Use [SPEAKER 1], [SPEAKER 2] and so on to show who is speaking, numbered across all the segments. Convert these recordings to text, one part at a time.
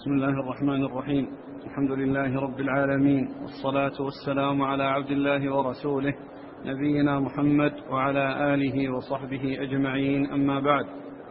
[SPEAKER 1] بسم الله الرحمن الرحيم. الحمد لله رب العالمين، والصلاة والسلام على عبد الله ورسوله نبينا محمد وعلى آله وصحبه أجمعين، أما بعد.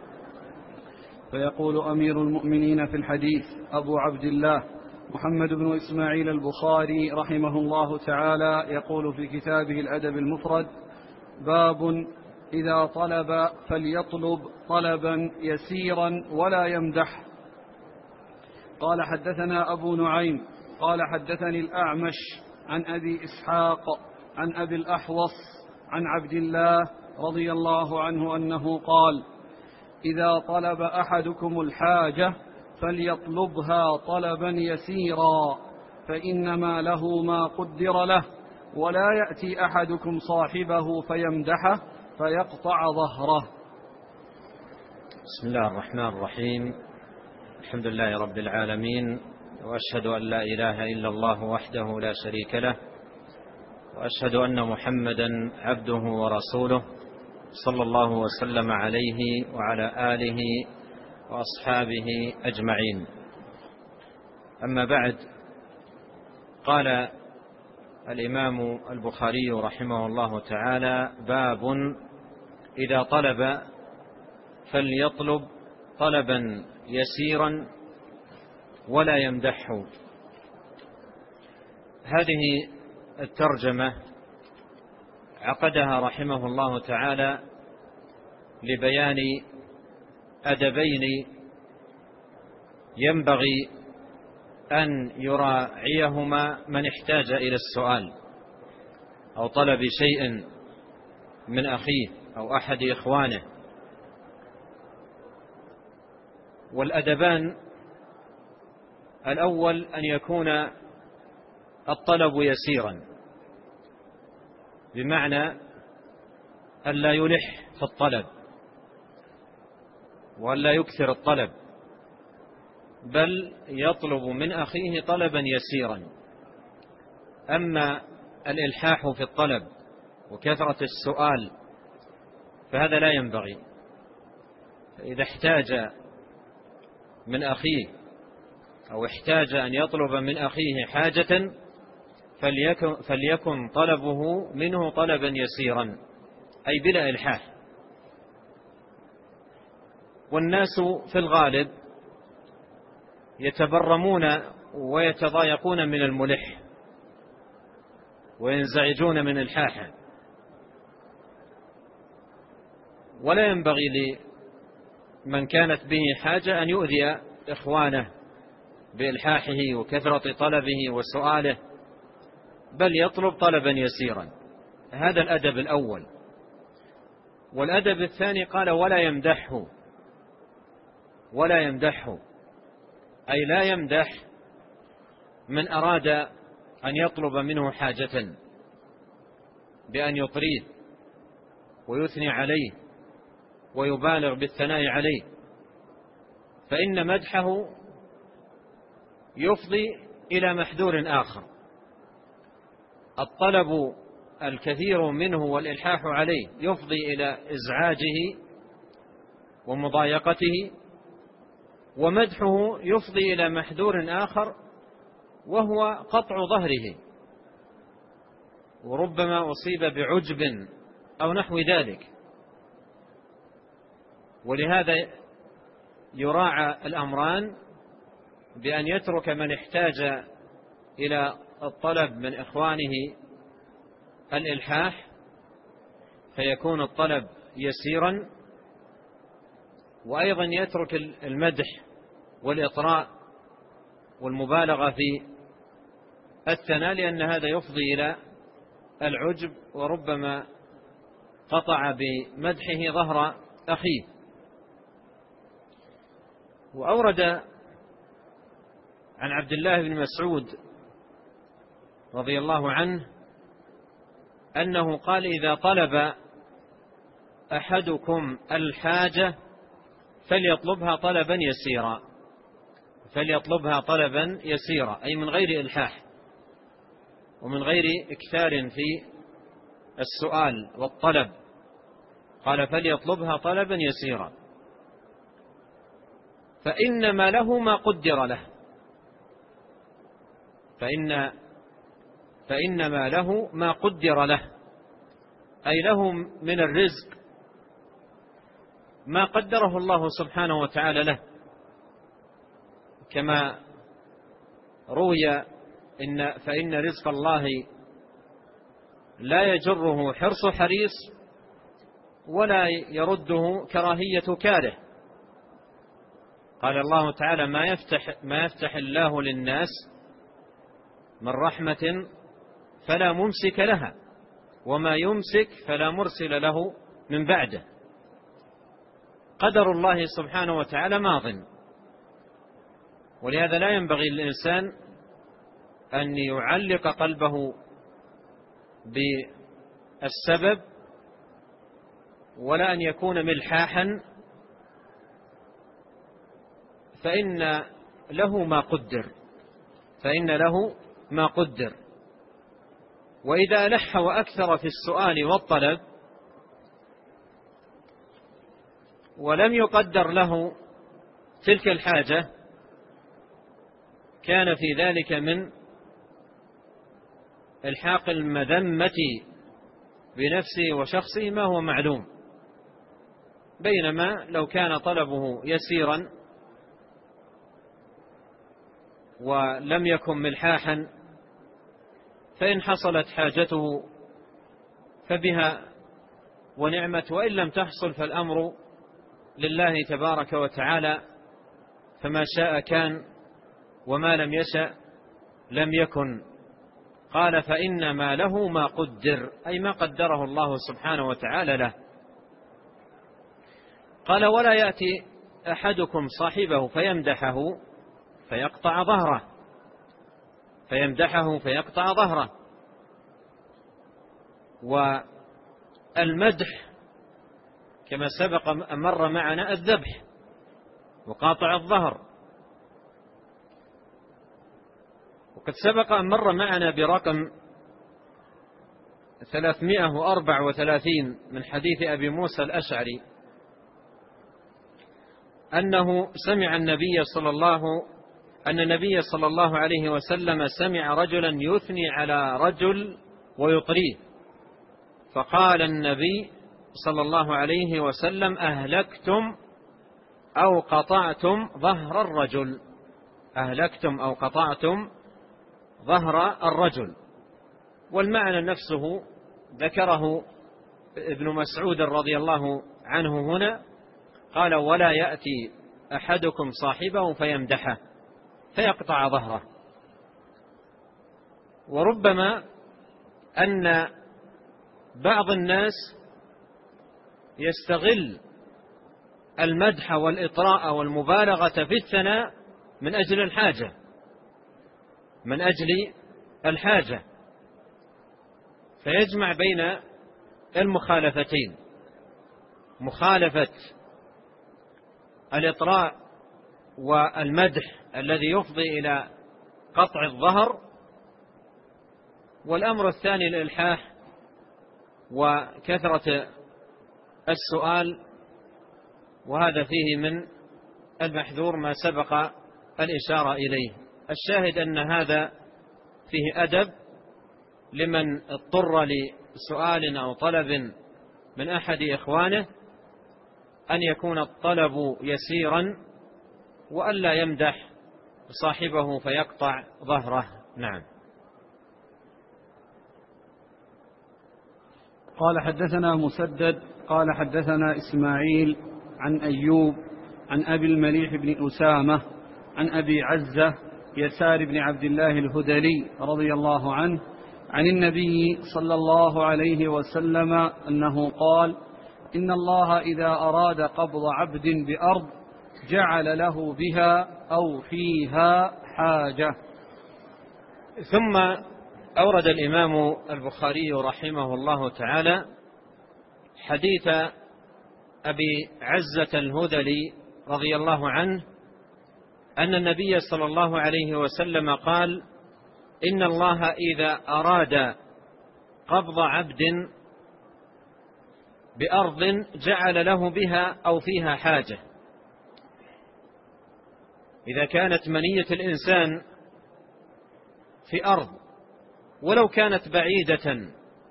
[SPEAKER 1] فيقول أمير المؤمنين في الحديث أبو عبد الله محمد بن إسماعيل البخاري رحمه الله تعالى، يقول في كتابه الأدب المفرد: باب إذا طلب فليطلب طلبا يسيرا ولا يمدح. قال: حدثنا أبو نعيم قال: حدثني الأعمش عن أبي إسحاق عن أبي الأحوص عن عبد الله رضي الله عنه أنه قال: إذا طلب أحدكم الحاجة فليطلبها طلبا يسيرا، فإنما له ما قدر له، ولا يأتي أحدكم صاحبه فيمدحه فيقطع ظهره.
[SPEAKER 2] بسم الله الرحمن الرحيم. الحمد لله رب العالمين، وأشهد أن لا إله إلا الله وحده لا شريك له، وأشهد أن محمدا عبده ورسوله، صلى الله وسلم عليه وعلى آله وأصحابه أجمعين. أما بعد، قال الإمام البخاري رحمه الله تعالى: باب إذا طلب فليطلب طلبا يسيرا ولا يمدحه. هذه الترجمة عقدها رحمه الله تعالى لبيان أدبين ينبغي أن يراعيهما من احتاج إلى السؤال أو طلب شيء من أخيه أو أحد إخوانه. والأدبان: الأول أن يكون الطلب يسيرا، بمعنى أن لا يلح في الطلب وأن لا يكثر الطلب، بل يطلب من أخيه طلبا يسيرا. أما الإلحاح في الطلب وكثرة السؤال فهذا لا ينبغي. إذا احتاج من أخيه أو احتاج أن يطلب من أخيه حاجة فليكن طلبه منه طلبا يسيرا، أي بلا إلحاح. والناس في الغالب يتبرمون ويتضايقون من الملح وينزعجون من الحاحة، ولا ينبغي لمن كانت به حاجة أن يؤذي إخوانه بإلحاحه وكثرة طلبه وسؤاله، بل يطلب طلبا يسيرا. هذا الأدب الأول. والأدب الثاني قال: ولا يمدحه. ولا يمدحه أي لا يمدح من أراد أن يطلب منه حاجة بأن يطريه ويثني عليه ويبالغ بالثناء عليه، فإن مدحه يفضي إلى محذور آخر. الطلب الكثير منه والإلحاح عليه يفضي إلى إزعاجه ومضايقته، ومدحه يفضي إلى محذور آخر وهو قطع ظهره، وربما أصيب بعجب أو نحو ذلك. ولهذا يراعى الأمران بأن يترك من احتاج إلى الطلب من إخوانه الإلحاح فيكون الطلب يسيرا، وأيضا يترك المدح والإطراء والمبالغة في الثناء، لأن هذا يفضي إلى العجب وربما قطع بمدحه ظهر أخيه. وأورد عن عبد الله بن مسعود رضي الله عنه أنه قال: إذا طلب أحدكم الحاجة فليطلبها طلبا يسيرا. فليطلبها طلبا يسيرا أي من غير إلحاح ومن غير إكثار في السؤال والطلب. قال: فليطلبها طلبا يسيرا، فإنما له ما قدر له. فإنما له ما قدر له، أي له من الرزق ما قدره الله سبحانه وتعالى له، كما روي فإن رزق الله لا يجره حرص حريص ولا يرده كراهية كاره. قال الله تعالى: ما يفتح الله للناس من رحمة فلا ممسك لها وما يمسك فلا مرسل له من بعده. قدر الله سبحانه وتعالى ماض، ولهذا لا ينبغي للإنسان أن يعلق قلبه بالسبب ولا أن يكون ملحاحا، فإن له ما قدر. وإذا ألح وأكثر في السؤال والطلب ولم يقدر له تلك الحاجة كان في ذلك من إلحاق المذمة بنفسه وشخصه ما هو معلوم، بينما لو كان طلبه يسيرا ولم يكن ملحاحا فإن حصلت حاجته فبها ونعمت، وإن لم تحصل فالأمر لله تبارك وتعالى، فما شاء كان وما لم يشأ لم يكن. قال: فإنما له ما قدر، أي ما قدره الله سبحانه وتعالى له. قال: ولا يأتي أحدكم صاحبه فيمدحه فيقطع ظهره. والمدح كما سبق مر معنا الذبح وقاطع الظهر، وقد سبق أن مر معنا برقم 334 من حديث أبي موسى الأشعري أن النبي صلى الله عليه وسلم سمع رجلا يثني على رجل ويطريه، فقال النبي صلى الله عليه وسلم: أهلكتم أو قطعتم ظهر الرجل. والمعنى نفسه ذكره ابن مسعود رضي الله عنه هنا، قال: ولا يأتي أحدكم صاحبه فيمدحه فيقطع ظهره. وربما أن بعض الناس يستغل المدح والإطراء والمبالغة في الثناء من أجل الحاجة، فيجمع بين المخالفتين: مخالفة الإطراء والمدح الذي يفضي إلى قطع الظهر، والأمر الثاني الإلحاح وكثرة السؤال، وهذا فيه من المحذور ما سبق الإشارة إليه. الشاهد أن هذا فيه أدب لمن اضطر لسؤال أو طلب من أحد إخوانه، أن يكون الطلب يسيرا وألا يمدح صاحبه فيقطع ظهره. نعم.
[SPEAKER 1] قال: حدثنا مسدد قال: حدثنا إسماعيل عن أيوب عن أبي المليح بن أسامة عن أبي عزة يسار بن عبد الله الهذلي رضي الله عنه عن النبي صلى الله عليه وسلم أنه قال: إن الله إذا أراد قبض عبد بأرض جعل له بها أو فيها حاجة.
[SPEAKER 2] ثم أورد الإمام البخاري رحمه الله تعالى حديث أبي عزة الهذلي رضي الله عنه أن النبي صلى الله عليه وسلم قال: إن الله إذا أراد قبض عبد بأرض جعل له بها أو فيها حاجة. إذا كانت منية الإنسان في أرض ولو كانت بعيدة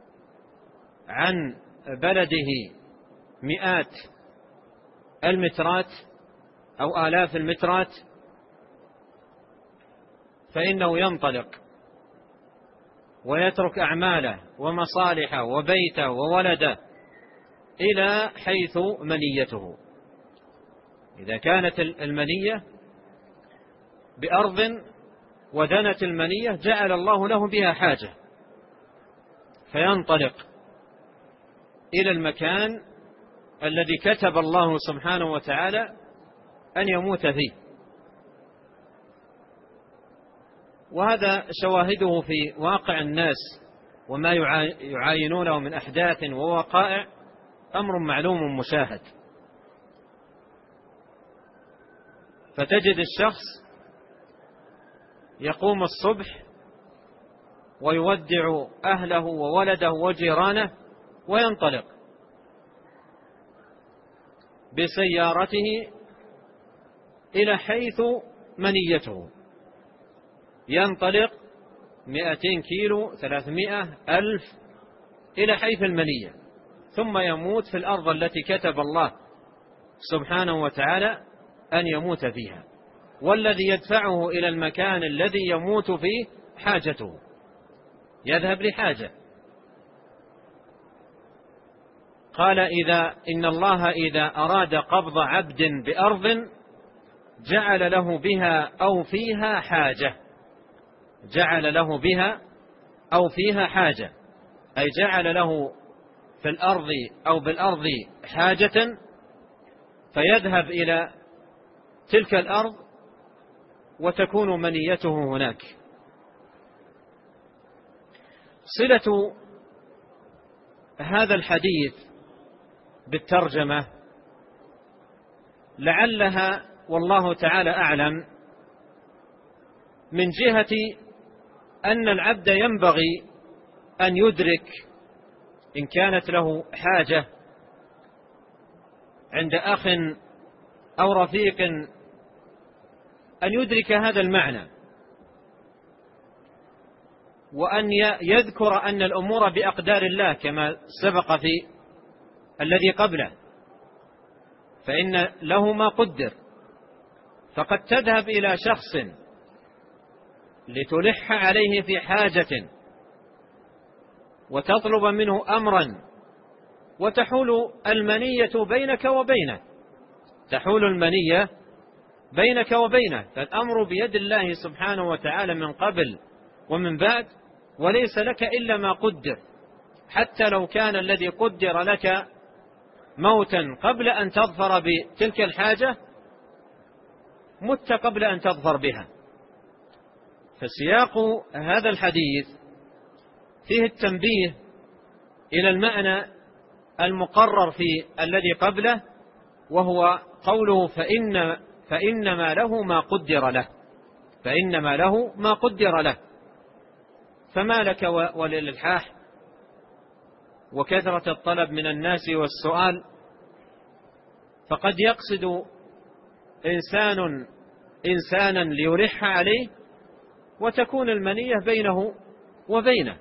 [SPEAKER 2] عن بلده مئات المترات أو آلاف المترات، فإنه ينطلق ويترك أعماله ومصالحه وبيته وولده إلى حيث منيته. إذا كانت المنية بأرض ودنت المنية جعل الله له بها حاجة، فينطلق إلى المكان الذي كتب الله سبحانه وتعالى أن يموت فيه. وهذا شواهده في واقع الناس وما يعاينونه من أحداث ووقائع أمر معلوم مشاهد. فتجد الشخص يقوم الصبح ويودع أهله وولده وجيرانه وينطلق بسيارته إلى حيث منيته، ينطلق 200 كيلو 300 ألف إلى حيث المنية، ثم يموت في الأرض التي كتب الله سبحانه وتعالى أن يموت فيها. والذي يدفعه إلى المكان الذي يموت فيه حاجته، يذهب لحاجة. قال إن الله إذا أراد قبض عبد بأرض جعل له بها أو فيها حاجة، جعل له بها أو فيها حاجة، أي جعل له في الأرض أو بالأرض حاجة، فيذهب إلى تلك الأرض وتكون منيته هناك. صلة هذا الحديث بالترجمة لعلها والله تعالى أعلم من جهة أن العبد ينبغي أن يدرك إن كانت له حاجة عند أخ أو رفيق أن يدرك هذا المعنى، وأن يذكر أن الأمور بأقدار الله كما سبق في الذي قبله، فإن له ما قدر. فقد تذهب إلى شخص لتلح عليه في حاجة وتطلب منه أمرا، وتحول المنية بينك وبينه، تحول المنية بينك وبينه، فالأمر بيد الله سبحانه وتعالى من قبل ومن بعد، وليس لك إلا ما قدر. حتى لو كان الذي قدر لك موتا قبل أن تظفر بتلك الحاجة، مت قبل أن تظفر بها. فسياق هذا الحديث فيه التنبيه إلى المعنى المقرر في الذي قبله، وهو قوله فإنما له ما قدر له، فإنما له ما قدر له. فما لك وللإلحاح وكثرة الطلب من الناس والسؤال؟ فقد يقصد إنسانا ليلح عليه وتكون المنية بينه وبينه،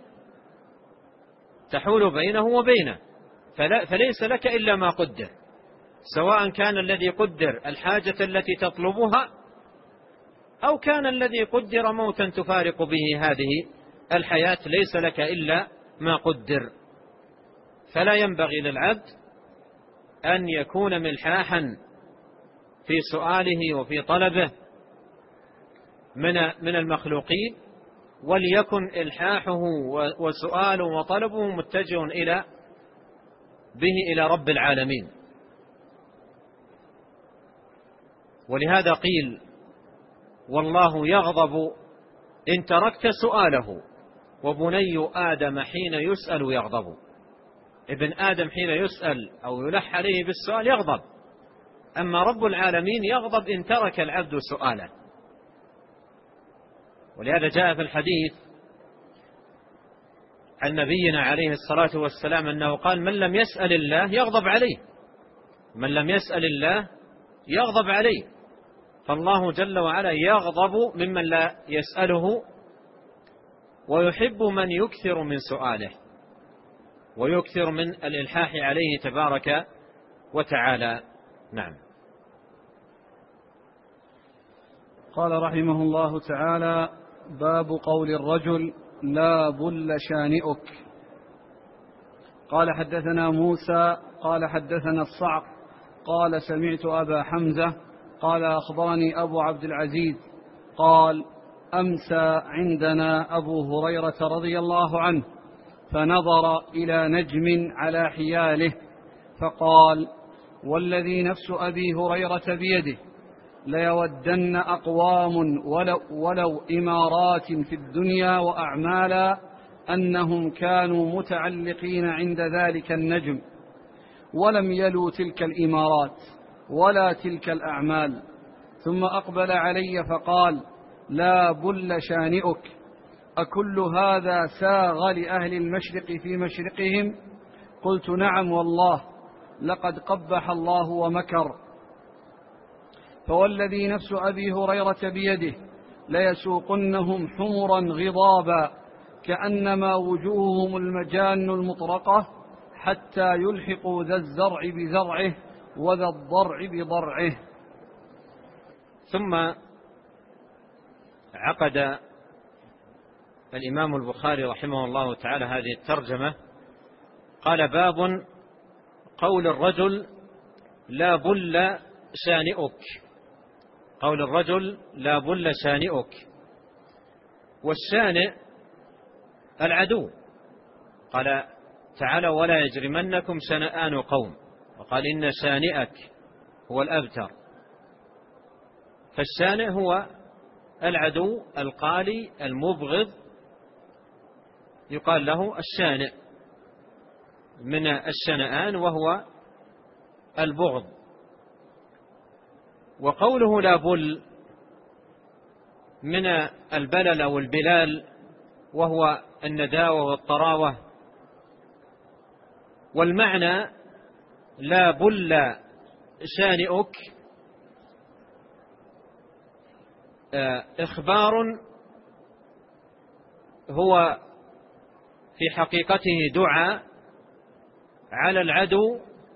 [SPEAKER 2] تحول بينه وبينه، فليس لك إلا ما قدر، سواء كان الذي قدر الحاجة التي تطلبها أو كان الذي قدر موتا تفارق به هذه الحياة، ليس لك إلا ما قدر. فلا ينبغي للعبد أن يكون ملحاحا في سؤاله وفي طلبه من المخلوقين، وليكن إلحاحه وسؤاله وطلبه متجه إلى رب العالمين. ولهذا قيل والله يغضب إن تركت سؤاله، وبني آدم حين يسأل يغضب. ابن آدم حين يسأل أو يلح عليه بالسؤال يغضب، أما رب العالمين يغضب إن ترك العبد سؤاله. ولهذا جاء في الحديث عن نبينا عليه الصلاة والسلام أنه قال من لم يسأل الله يغضب عليه، من لم يسأل الله يغضب عليه. فالله جل وعلا يغضب ممن لا يسأله ويحب من يكثر من سؤاله ويكثر من الإلحاح عليه تبارك وتعالى. نعم.
[SPEAKER 1] قال رحمه الله تعالى: باب قول الرجل لا بل شانئك. قال حدثنا موسى قال حدثنا الصعق قال سمعت أبا حمزة قال أخبرني أبو عبد العزيز قال: أمسى عندنا أبو هريرة رضي الله عنه فنظر إلى نجم على حياله فقال: والذي نفس أبي هريرة بيده ليودن أقوام ولو إمارات في الدنيا وأعمالا أنهم كانوا متعلقين عند ذلك النجم ولم يلوا تلك الإمارات ولا تلك الأعمال. ثم أقبل علي فقال: لا بل شانئك، أكل هذا ساغ لأهل المشرق في مشرقهم؟ قلت: نعم والله، لقد قبح الله ومكر. فوالذي نفس أبي هريرة بيده ليسوقنهم حمرا غضابا كأنما وجوههم المجان المطرقة حتى يلحقوا ذا الزرع بزرعه وذا الضرع بضرعه.
[SPEAKER 2] ثم عقد الإمام البخاري رحمه الله تعالى هذه الترجمة، قال: باب قول الرجل لا بل شانئك. قول الرجل لا بل شانئك. والشانئ العدو. قال تعالى: ولا يجرمنكم شنآن قوم، وقال: إن شانئك هو الأبتر. فالشانئ هو العدو القالي المبغض، يقال له الشانئ من الشنآن وهو البغض. وقوله لا بل من البلل أو البلال وهو النداوة والطراوة. والمعنى لا بل شانئك إخبار هو في حقيقته دعاء على العدو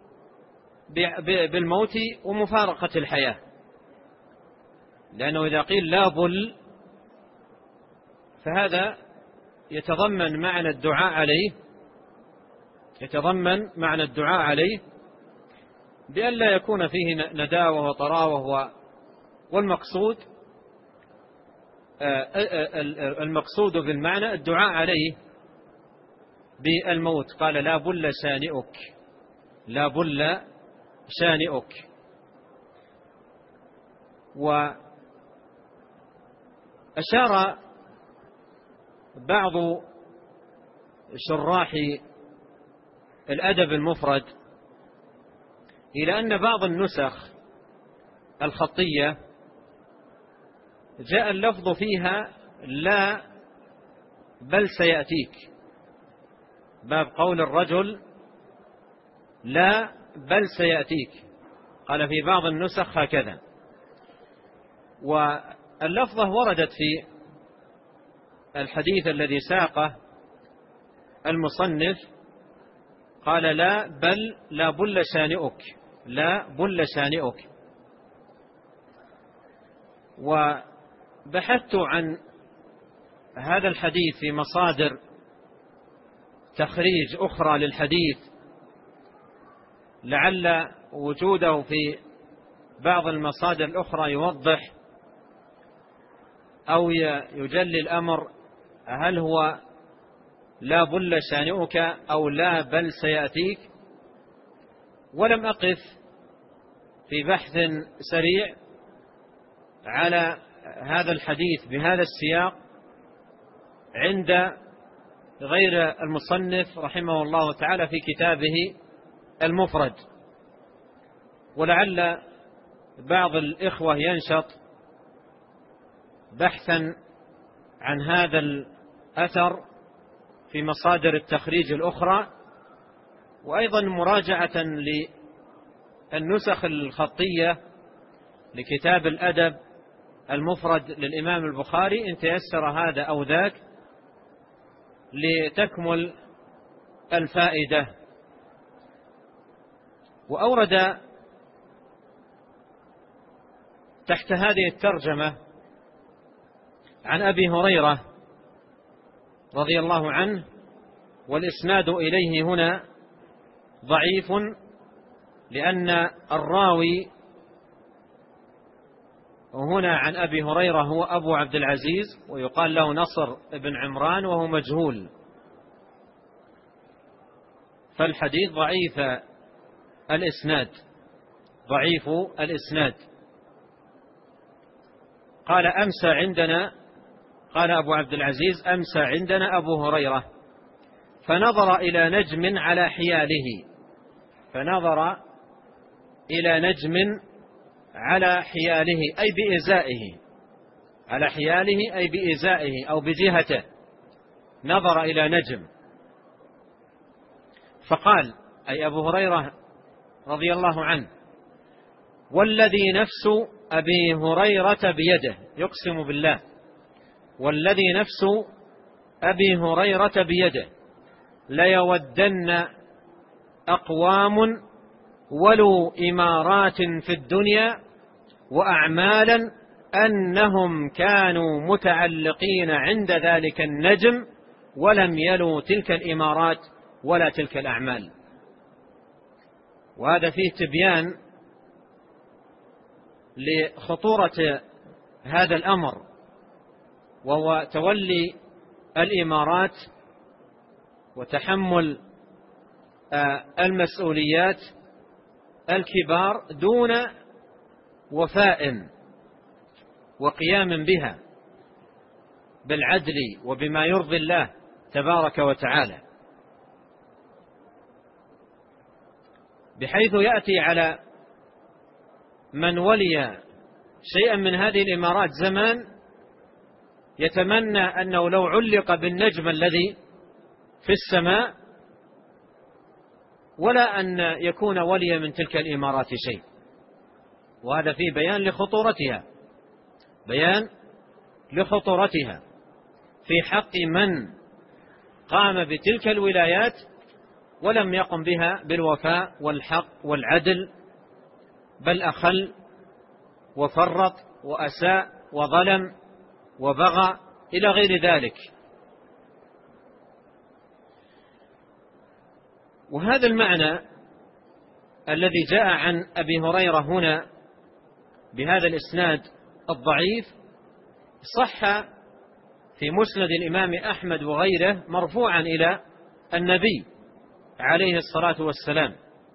[SPEAKER 2] بالموت ومفارقة الحياة، لأنه إذا قيل لا بل فهذا يتضمن معنى الدعاء عليه بأن لا يكون فيه نداوة وطراوة. والمقصود بالمعنى الدعاء عليه بالموت. قال: لا بل شانئك، لا بل شانئك. وأشار بعض شراح الأدب المفرد إلى أن بعض النسخ الخطية جاء اللفظ فيها لا بل سيأتيك. باب قول الرجل لا بل سيأتيك، قال في بعض النسخ هكذا. واللفظة وردت في الحديث الذي ساقه المصنف، قال: لا بل شانئك، لا بل شانئك. وبحثت عن هذا الحديث في مصادر تخريج أخرى للحديث، لعل وجوده في بعض المصادر الأخرى يوضح أو يجلي الأمر، هل هو لا بل شانئك أو لا بل سيأتيك. ولم أقف في بحث سريع على هذا الحديث بهذا السياق عند غير المصنف رحمه الله تعالى في كتابه المفرد. ولعل بعض الإخوة ينشط بحثا عن هذا الأثر في مصادر التخريج الأخرى، وأيضا مراجعة للنسخ الخطية لكتاب الأدب المفرد للإمام البخاري إن تيسر هذا أو ذاك، لتكمل الفائدة. وأورد تحت هذه الترجمة عن أبي هريرة رضي الله عنه، والإسناد إليه هنا ضعيف، لأن الراوي هنا عن أبي هريرة هو أبو عبد العزيز، ويقال له نصر بن عمران، وهو مجهول، فالحديث ضعيف الإسناد، ضعيف الإسناد. قال أمسى عندنا، قال أبو عبد العزيز أمسى عندنا أبو هريرة فنظر إلى نجم على حياله، فنظر إلى نجم على حياله أي بإزائه، على حياله أي بإزائه أو بجهته، نظر إلى نجم فقال، أي أبو هريرة رضي الله عنه: والذي نفس أبي هريرة بيده، يقسم بالله، والذي نفس أبي هريرة بيده ليودن أقوام ولوا إمارات في الدنيا وأعمالا أنهم كانوا متعلقين عند ذلك النجم ولم يلوا تلك الإمارات ولا تلك الأعمال. وهذا فيه تبيان لخطورة هذا الأمر، وهو تولي الإمارات وتحمل المسؤوليات الكبار دون وفاء وقيام بها بالعدل وبما يرضي الله تبارك وتعالى، بحيث يأتي على من ولي شيئا من هذه الإمارات زمان يتمنى أنه لو علق بالنجم الذي في السماء ولا أن يكون وليا من تلك الإمارات شيء. وهذا فيه بيان لخطورتها، بيان لخطورتها في حق من قام بتلك الولايات ولم يقم بها بالوفاء والحق والعدل، بل أخل وفرط وأساء وظلم وبغى إلى غير ذلك. وهذا المعنى الذي جاء عن أبي هريرة هنا بهذا الإسناد الضعيف صح في مسند الإمام أحمد وغيره مرفوعا إلى النبي عليه الصلاة والسلام،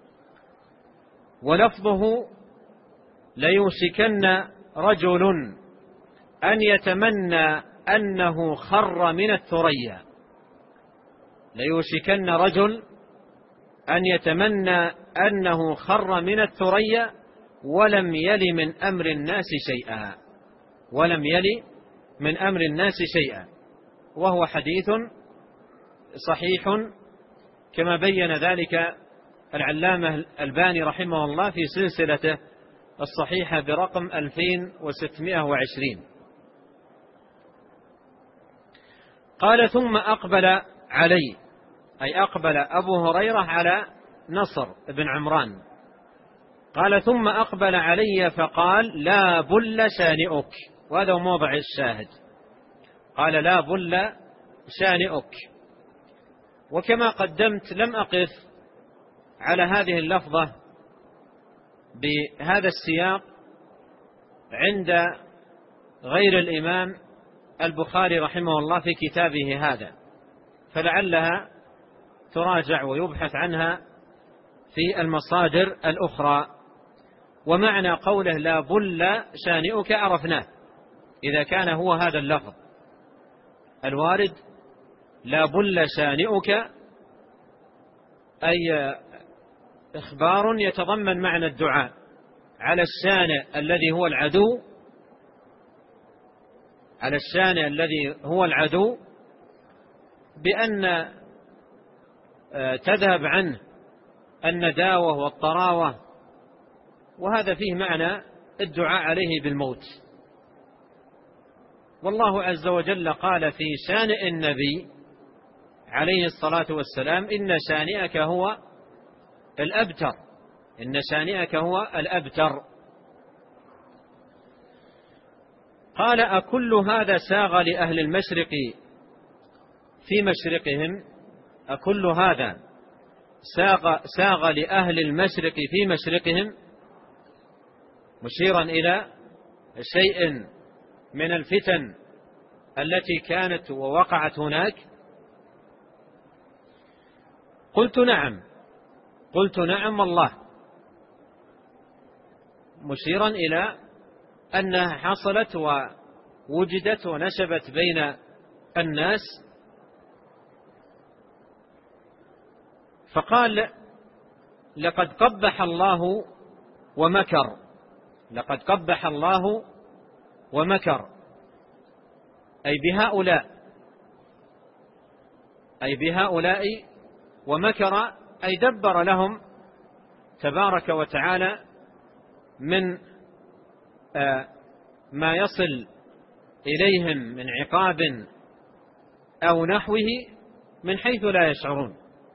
[SPEAKER 2] ولفظه: ليوشكن رجل أن يتمنى أنه خر من الثريا، ليوشكن رجل أن يتمنى أنه خر من الثريا ولم يل من أمر الناس شيئا، ولم يل من أمر الناس شيئا. وهو حديث صحيح كما بين ذلك العلامة الألباني رحمه الله في سلسلته الصحيحة برقم 2620. قال: ثم أقبل علي، أي أقبل أبو هريرة على نصر بن عمران، قال: ثم أقبل علي فقال: لا بل شانئك. وهذا موضع الشاهد، قال: لا بل شانئك. وكما قدمت لم أقف على هذه اللفظة بهذا السياق عند غير الإمام البخاري رحمه الله في كتابه هذا، فلعلها تراجع ويبحث عنها في المصادر الأخرى. ومعنى قوله لا بل شانئك عرفناه، إذا كان هو هذا اللفظ الوارد لا بل شانئك، أي إخبار يتضمن معنى الدعاء على الشانئ الذي هو العدو، على الشانئ الذي هو العدو بأن تذهب عنه النداوة والطراوة، وهذا فيه معنى الدعاء عليه بالموت. والله عز وجل قال في شانئ النبي عليه الصلاة والسلام: إن شانئك هو الأبتر، إن شانئك هو الأبتر. قال: أكل هذا ساغ لأهل المشرق في مشرقهم؟ أكل هذا ساغ لأهل المشرق في مشرقهم، مشيرا إلى شيء من الفتن التي كانت ووقعت هناك. قلت: نعم. قلت: نعم والله، مشيرا إلى أنها حصلت ووجدت ونشبت بين الناس. فقال: لقد قبح الله ومكر، لقد قبح الله ومكر، أي بهؤلاء، أي بهؤلاء، ومكر أي دبر لهم تبارك وتعالى من ما يصل إليهم من عقاب أو نحوه من حيث لا يشعرون.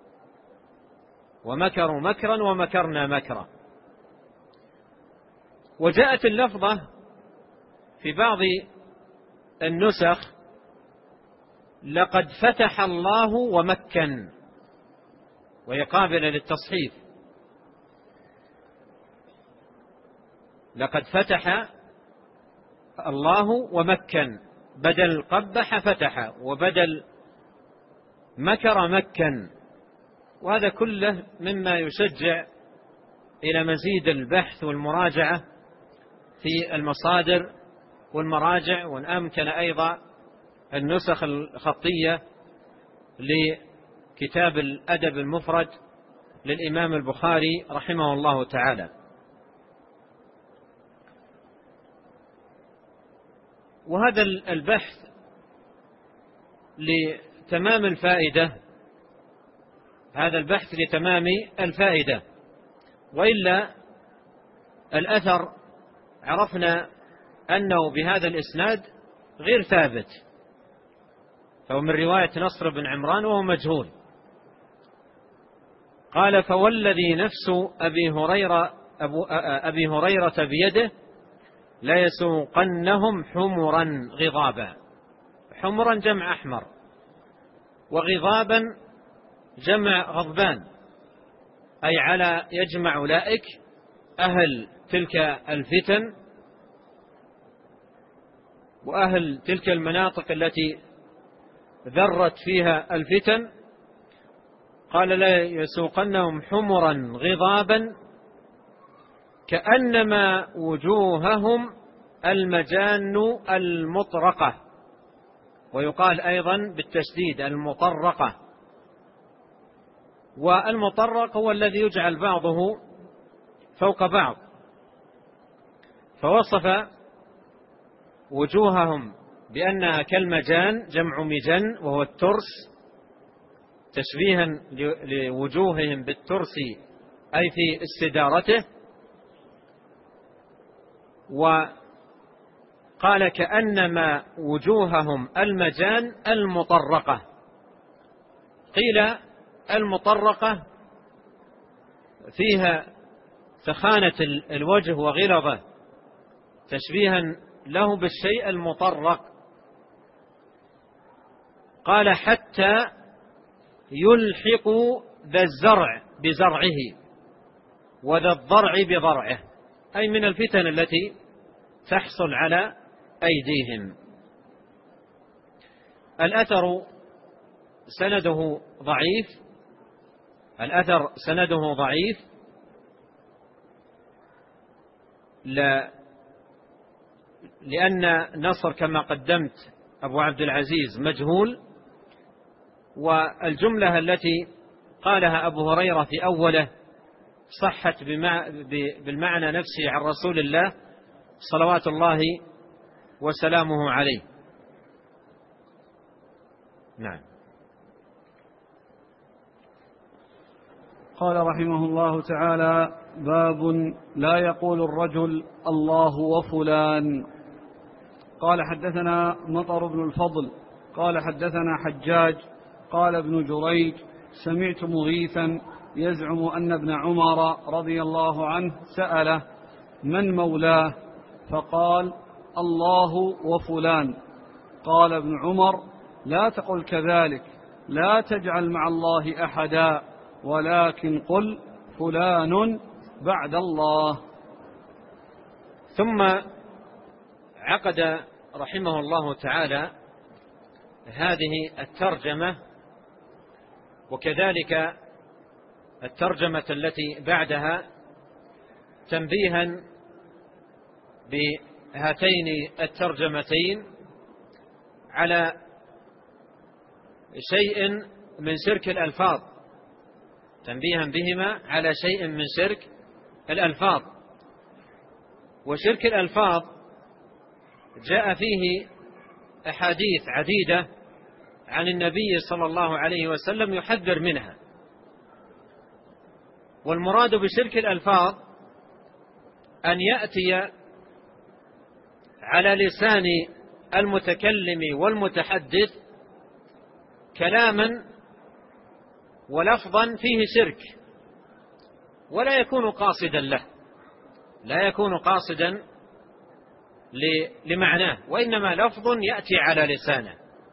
[SPEAKER 2] ومكروا مكرا ومكرنا مكرا. وجاءت اللفظة في بعض النسخ: لقد فتح الله ومكن، وهي قابلة للتصحيف. لقد فتح الله ومكن، بدل قبح فتح، وبدل مكر مكن. وهذا كله مما يشجع إلى مزيد البحث والمراجعة في المصادر والمراجع، وإن أمكن أيضا النسخ الخطية لكتاب الأدب المفرد للإمام البخاري رحمه الله تعالى. وهذا البحث لتمام الفائدة، هذا البحث لتمام الفائدة، وإلا الأثر عرفنا أنه بهذا الإسناد غير ثابت، فهو من رواية نصر بن عمران وهو مجهول. قال: فوالذي نفس أبي هريرة بيده ليسوقنهم حمرا غضابا. حمرا جمع أحمر، وغضابا جمع غضبان، أي على يجمع أولئك أهل تلك الفتن وأهل تلك المناطق التي ذرت فيها الفتن. قال: لا يسوقنهم حمرا غضابا كأنما وجوههم المجان المطرقة، ويقال أيضا بالتشديد المطرقة. والمطرق هو الذي يجعل بعضه فوق بعض. فوصف وجوههم بأنها كالمجان، جمع مجن وهو الترس، تشبيها لوجوههم بالترس أي في استدارته. وقال: كأنما وجوههم المجان المطرقة. قيل المطرقة فيها سخانة الوجه وغلظة، تشبيها له بالشيء المطرق. قال: حتى يلحق ذا الزرع بزرعه وذا الضرع بضرعه، أي من الفتن التي تحصل على أيديهم. الأثر سنده ضعيف، الأثر سنده ضعيف لأن نصر كما قدمت أبو عبد العزيز مجهول، والجملة التي قالها أبو هريرة في أوله صحت بالمعنى نفسه عن رسول الله صلوات الله وسلامه عليه. نعم.
[SPEAKER 1] قال رحمه الله تعالى: باب لا يقول الرجل الله وفلان. قال: حدثنا مطر بن الفضل قال: حدثنا حجاج قال ابن جريج: سمعت مغيثا يزعم أن ابن عمر رضي الله عنه سأله: من مولاه؟ فقال: الله وفلان. قال ابن عمر: لا تقل كذلك، لا تجعل مع الله أحدا، ولكن قل فلان بعد الله.
[SPEAKER 2] ثم عقد رحمه الله تعالى هذه الترجمة وكذلك الترجمة التي بعدها تنبيها بهاتين الترجمتين على شيء من شرك الألفاظ، تنبيها بهما على شيء من شرك الألفاظ. وشرك الألفاظ جاء فيه أحاديث عديدة عن النبي صلى الله عليه وسلم يحذر منها. والمراد بشرك الألفاظ أن يأتي على لسان المتكلم والمتحدث كلاما ولفظا فيه شرك، ولا يكون قاصدا له، لا يكون قاصدا لمعناه، وإنما لفظ يأتي على لسانه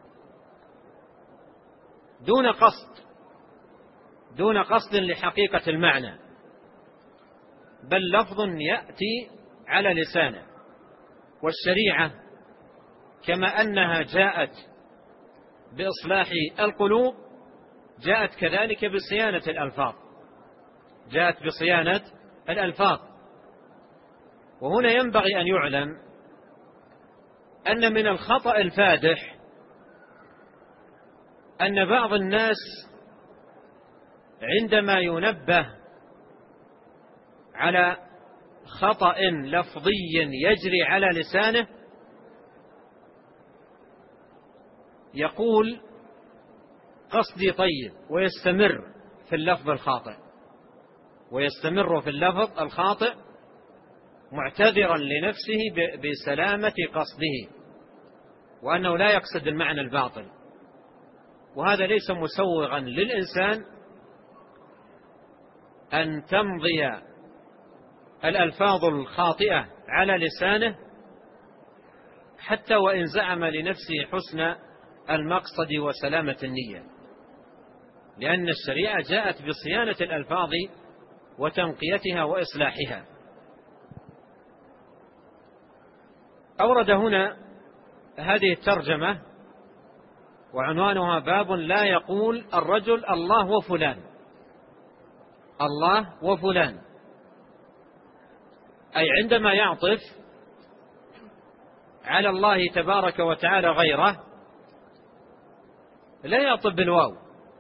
[SPEAKER 2] دون قصد لحقيقة المعنى، بل لفظ يأتي على لسانه. والشريعة كما أنها جاءت بإصلاح القلوب جاءت كذلك بصيانة الألفاظ، جاءت بصيانة الألفاظ. وهنا ينبغي أن يعلم أن من الخطأ الفادح أن بعض الناس عندما ينبه على خطأ لفظي يجري على لسانه يقول: قصدي طيب، ويستمر في اللفظ الخاطئ، ويستمر في اللفظ الخاطئ معتذرا لنفسه بسلامة قصده، وأنه لا يقصد المعنى الباطل. وهذا ليس مسوغا للإنسان أن تمضي الألفاظ الخاطئة على لسانه حتى وإن زعم لنفسه حسن المقصد وسلامة النية، لأن الشريعة جاءت بصيانة الألفاظ وتنقيتها وإصلاحها. أورد هنا هذه الترجمة وعنوانها: باب لا يقول الرجل الله وفلان، الله وفلان، أي عندما يعطف على الله تبارك وتعالى غيره لا يعطف بالواو،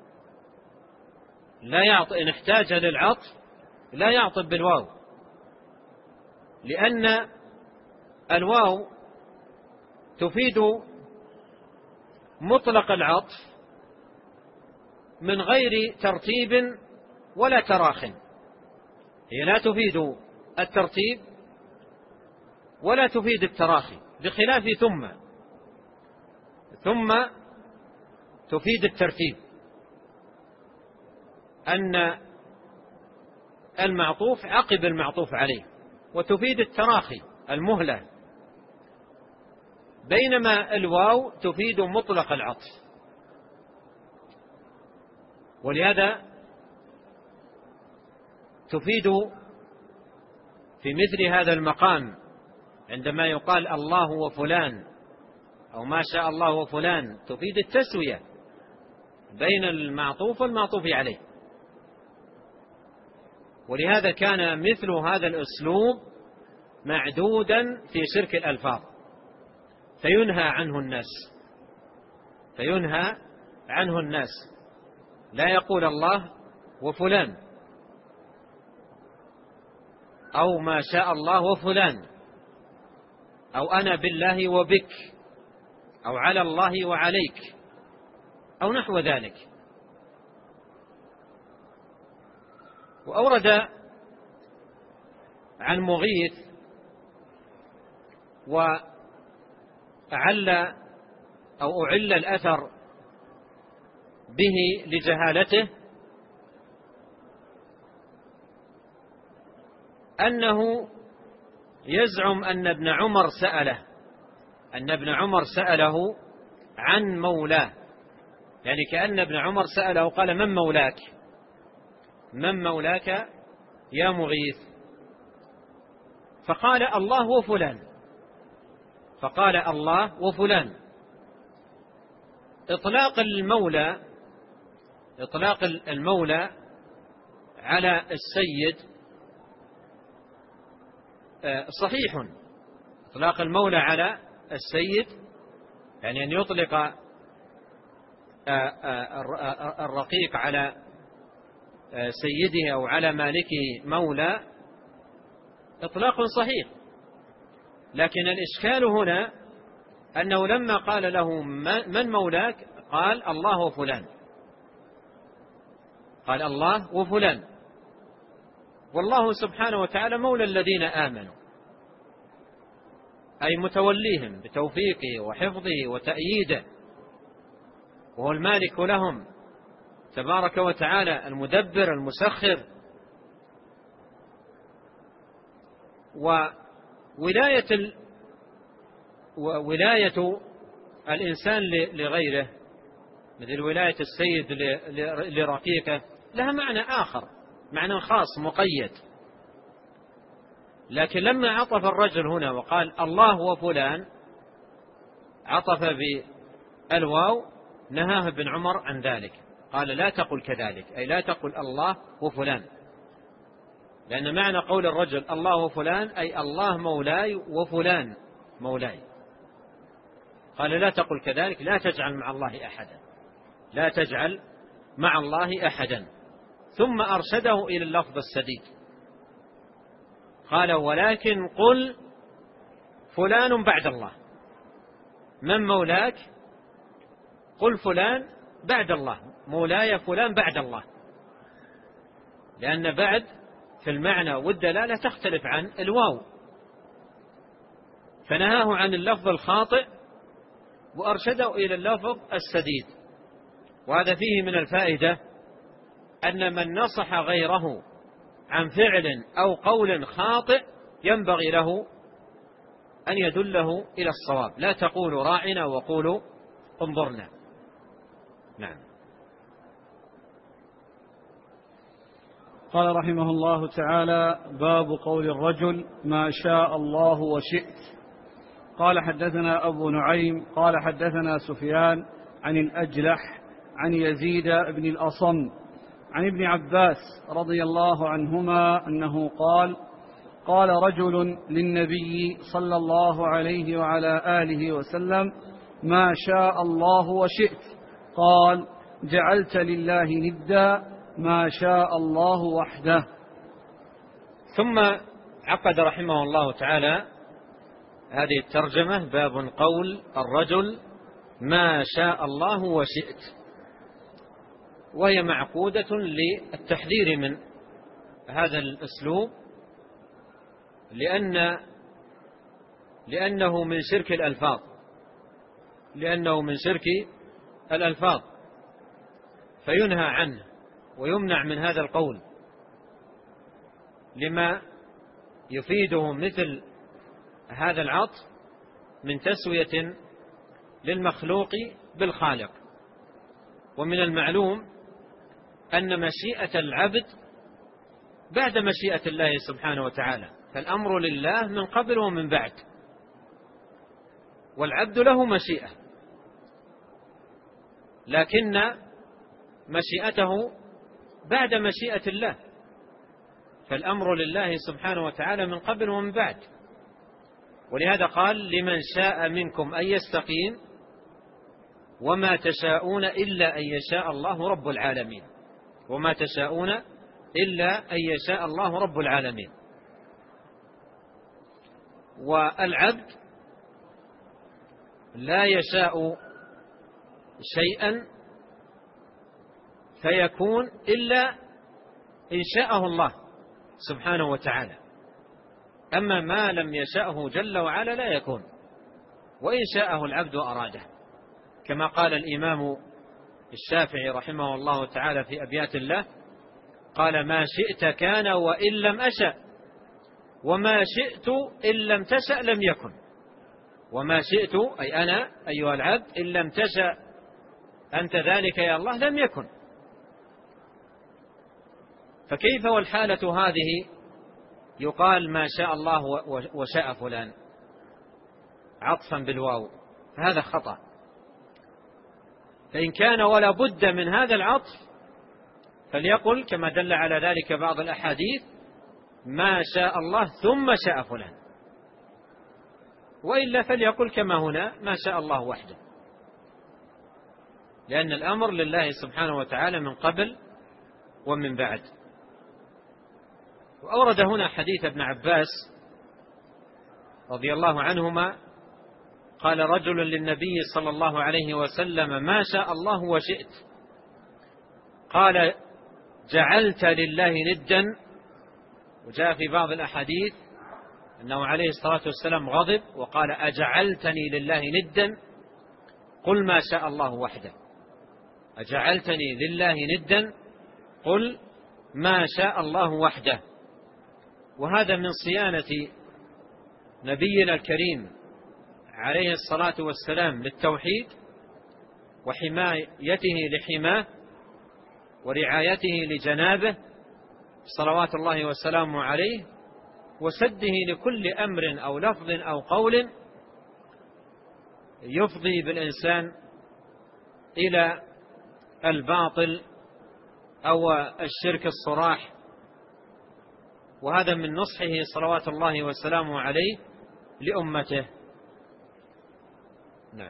[SPEAKER 2] لا يعطف إن احتاج للعطف لا يعطف بالواو، لأن الواو تفيد مطلق العطف من غير ترتيب ولا تراخٍ، هي لا تفيد الترتيب ولا تفيد التراخي، بخلاف ثم تفيد الترتيب، أن المعطوف عقب المعطوف عليه، وتفيد التراخي المهلة، بينما الواو تفيد مطلق العطف. ولهذا تفيد في مثل هذا المقام عندما يقال الله وفلان أو ما شاء الله وفلان تفيد التسوية بين المعطوف والمعطوف عليه. ولهذا كان مثل هذا الأسلوب معدودا في شرك الألفاظ فينهى عنه الناس، لا يقول الله وفلان أو ما شاء الله وفلان أو أنا بالله وبك أو على الله وعليك أو نحو ذلك. وأورد عن مغيث وأعل الأثر به لجهالته أنه يزعم أن ابن عمر سأله عن مولاه، يعني كأن ابن عمر سأله قال من مولاك يا مغيث؟ فقال الله وفلان. إطلاق المولى على السيد صحيح. إطلاق المولى على السيد يعني أن يطلق الرقيق على سيده أو على مالكه مولى إطلاق صحيح، لكن الإشكال هنا أنه لما قال له من مولاك قال الله وفلان، والله سبحانه وتعالى مولى الذين آمنوا، أي متوليهم بتوفيقه وحفظه وتأييده، وهو المالك لهم تبارك وتعالى، المدبر المسخر. وولاية الإنسان لغيره مثل ولاية السيد لرقيقه لها معنى آخر، معنى خاص مقيد. لكن لما عطف الرجل هنا وقال الله وفلان عطف بالواو، نهاه ابن عمر عن ذلك، قال لا تقل كذلك، أي لا تقل الله وفلان، لأن معنى قول الرجل الله وفلان أي الله مولاي وفلان مولاي. قال لا تقل كذلك، لا تجعل مع الله أحدا. ثم أرشده إلى اللفظ السديد، قال ولكن قل فلان بعد الله، من مولاك؟ قل فلان بعد الله، مولاي فلان بعد الله، لأن بعد في المعنى والدلالة تختلف عن الواو، فنهاه عن اللفظ الخاطئ وأرشده إلى اللفظ السديد. وهذا فيه من الفائدة أن من نصح غيره عن فعل أو قول خاطئ ينبغي له أن يدله إلى الصواب، لا تقولوا راعنا وقولوا انظرنا. نعم.
[SPEAKER 1] قال رحمه الله تعالى: باب قول الرجل ما شاء الله وشئت. قال حدثنا أبو نعيم قال حدثنا سفيان عن الأجلح عن يزيد بن الأصم عن ابن عباس رضي الله عنهما أنه قال رجل للنبي صلى الله عليه وعلى آله وسلم: ما شاء الله وشئت. قال: جعلت لله ندا، ما شاء الله وحده.
[SPEAKER 2] ثم عقد رحمه الله تعالى هذه الترجمة: باب قول الرجل ما شاء الله وشئت، وهي معقودة للتحذير من هذا الأسلوب، لأنه من شرك الألفاظ، فينهى عنه ويمنع من هذا القول لما يفيده مثل هذا العطف من تسوية للمخلوق بالخالق. ومن المعلوم أن مشيئة العبد بعد مشيئة الله سبحانه وتعالى، فالأمر لله من قبل ومن بعد، والعبد له مشيئة، لكن مشيئته بعد مشيئة الله، فالأمر لله سبحانه وتعالى من قبل ومن بعد. ولهذا قال: لمن شاء منكم أن يستقيم وما تشاءون إلا أن يشاء الله رب العالمين، وما تشاءون إلا أن يشاء الله رب العالمين. والعبد لا يشاء شيئا فيكون إلا إن شاءه الله سبحانه وتعالى، أما ما لم يشاءه جل وعلا لا يكون، وإن شاءه العبد أراده، كما قال الإمام الشافعي رحمه الله تعالى في أبيات له قال: ما شئت كان وإن لم أشأ، وما شئت إن لم تشأ لم يكن. وما شئت أي أنا أيها العبد إن لم تشأ أنت ذلك يا الله لم يكن. فكيف والحالة هذه يقال ما شاء الله وشاء فلان عطفا بالواو؟ هذا خطأ. فإن كان ولا بد من هذا العطف فليقل كما دل على ذلك بعض الأحاديث: ما شاء الله ثم شاء فلان. وإلا فليقل كما هنا: ما شاء الله وحده، لأن الأمر لله سبحانه وتعالى من قبل ومن بعد. وأورد هنا حديث ابن عباس رضي الله عنهما قال رجل للنبي صلى الله عليه وسلم: ما شاء الله وشئت. قال: جعلت لله ندا. وجاء في بعض الأحاديث أنه عليه الصلاة والسلام غضب وقال: أجعلتني لله ندا؟ قل ما شاء الله وحده. أجعلتني لله ندا؟ قل ما شاء الله وحده. وهذا من صيانة نبينا الكريم عليه الصلاة والسلام للتوحيد، وحمايته لحماه، ورعايته لجنابه صلوات الله وسلامه عليه، وسده لكل أمر أو لفظ أو قول يفضي بالإنسان إلى الباطل أو الشرك الصراح. وهذا من نصحه صلوات الله وسلامه عليه لأمته. نعم.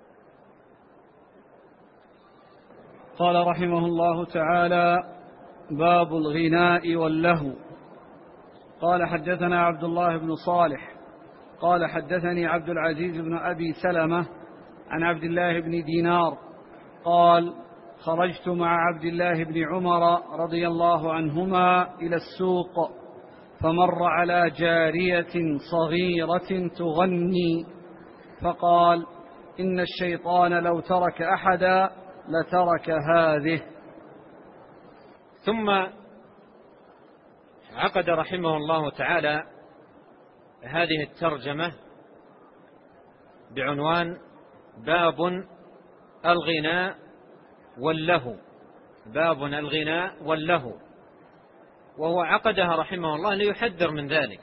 [SPEAKER 1] قال رحمه الله تعالى: باب الغناء واللهو. قال: حدثنا عبد الله بن صالح قال: حدثني عبد العزيز بن أبي سلمة عن عبد الله بن دينار قال: خرجت مع عبد الله بن عمر رضي الله عنهما إلى السوق، فمر على جارية صغيرة تغني، فقال: إن الشيطان لو ترك أحدا لترك هذه.
[SPEAKER 2] ثم عقد رحمه الله تعالى هذه الترجمة بعنوان: باب الغناء واللهو. باب الغناء واللهو. وهو عقدها رحمه الله ليحذر من ذلك،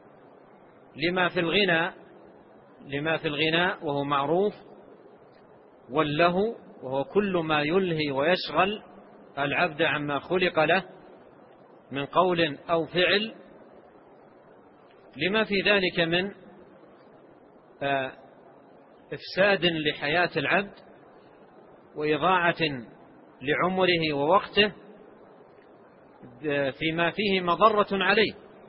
[SPEAKER 2] لما في الغناء وهو معروف، واللهو وهو كل ما يلهي ويشغل العبد عما خلق له من قول أو فعل، لما في ذلك من إفساد لحياة العبد، وإضاعة لعمره ووقته، فيما فيه مضرة عليه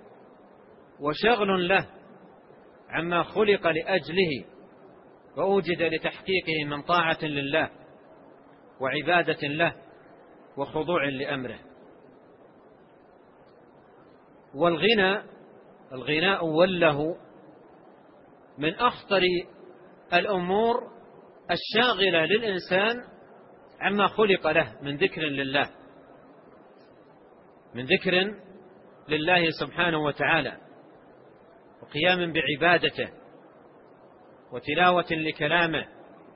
[SPEAKER 2] وشغل له عما خلق لأجله وأوجد لتحقيقه من طاعة لله وعبادة له وخضوع لأمره. والغناء واللهو من أخطر الأمور الشاغلة للإنسان عما خلق له من ذكر لله، من ذكر لله سبحانه وتعالى، وقيام بعبادته، وتلاوة لكلامه،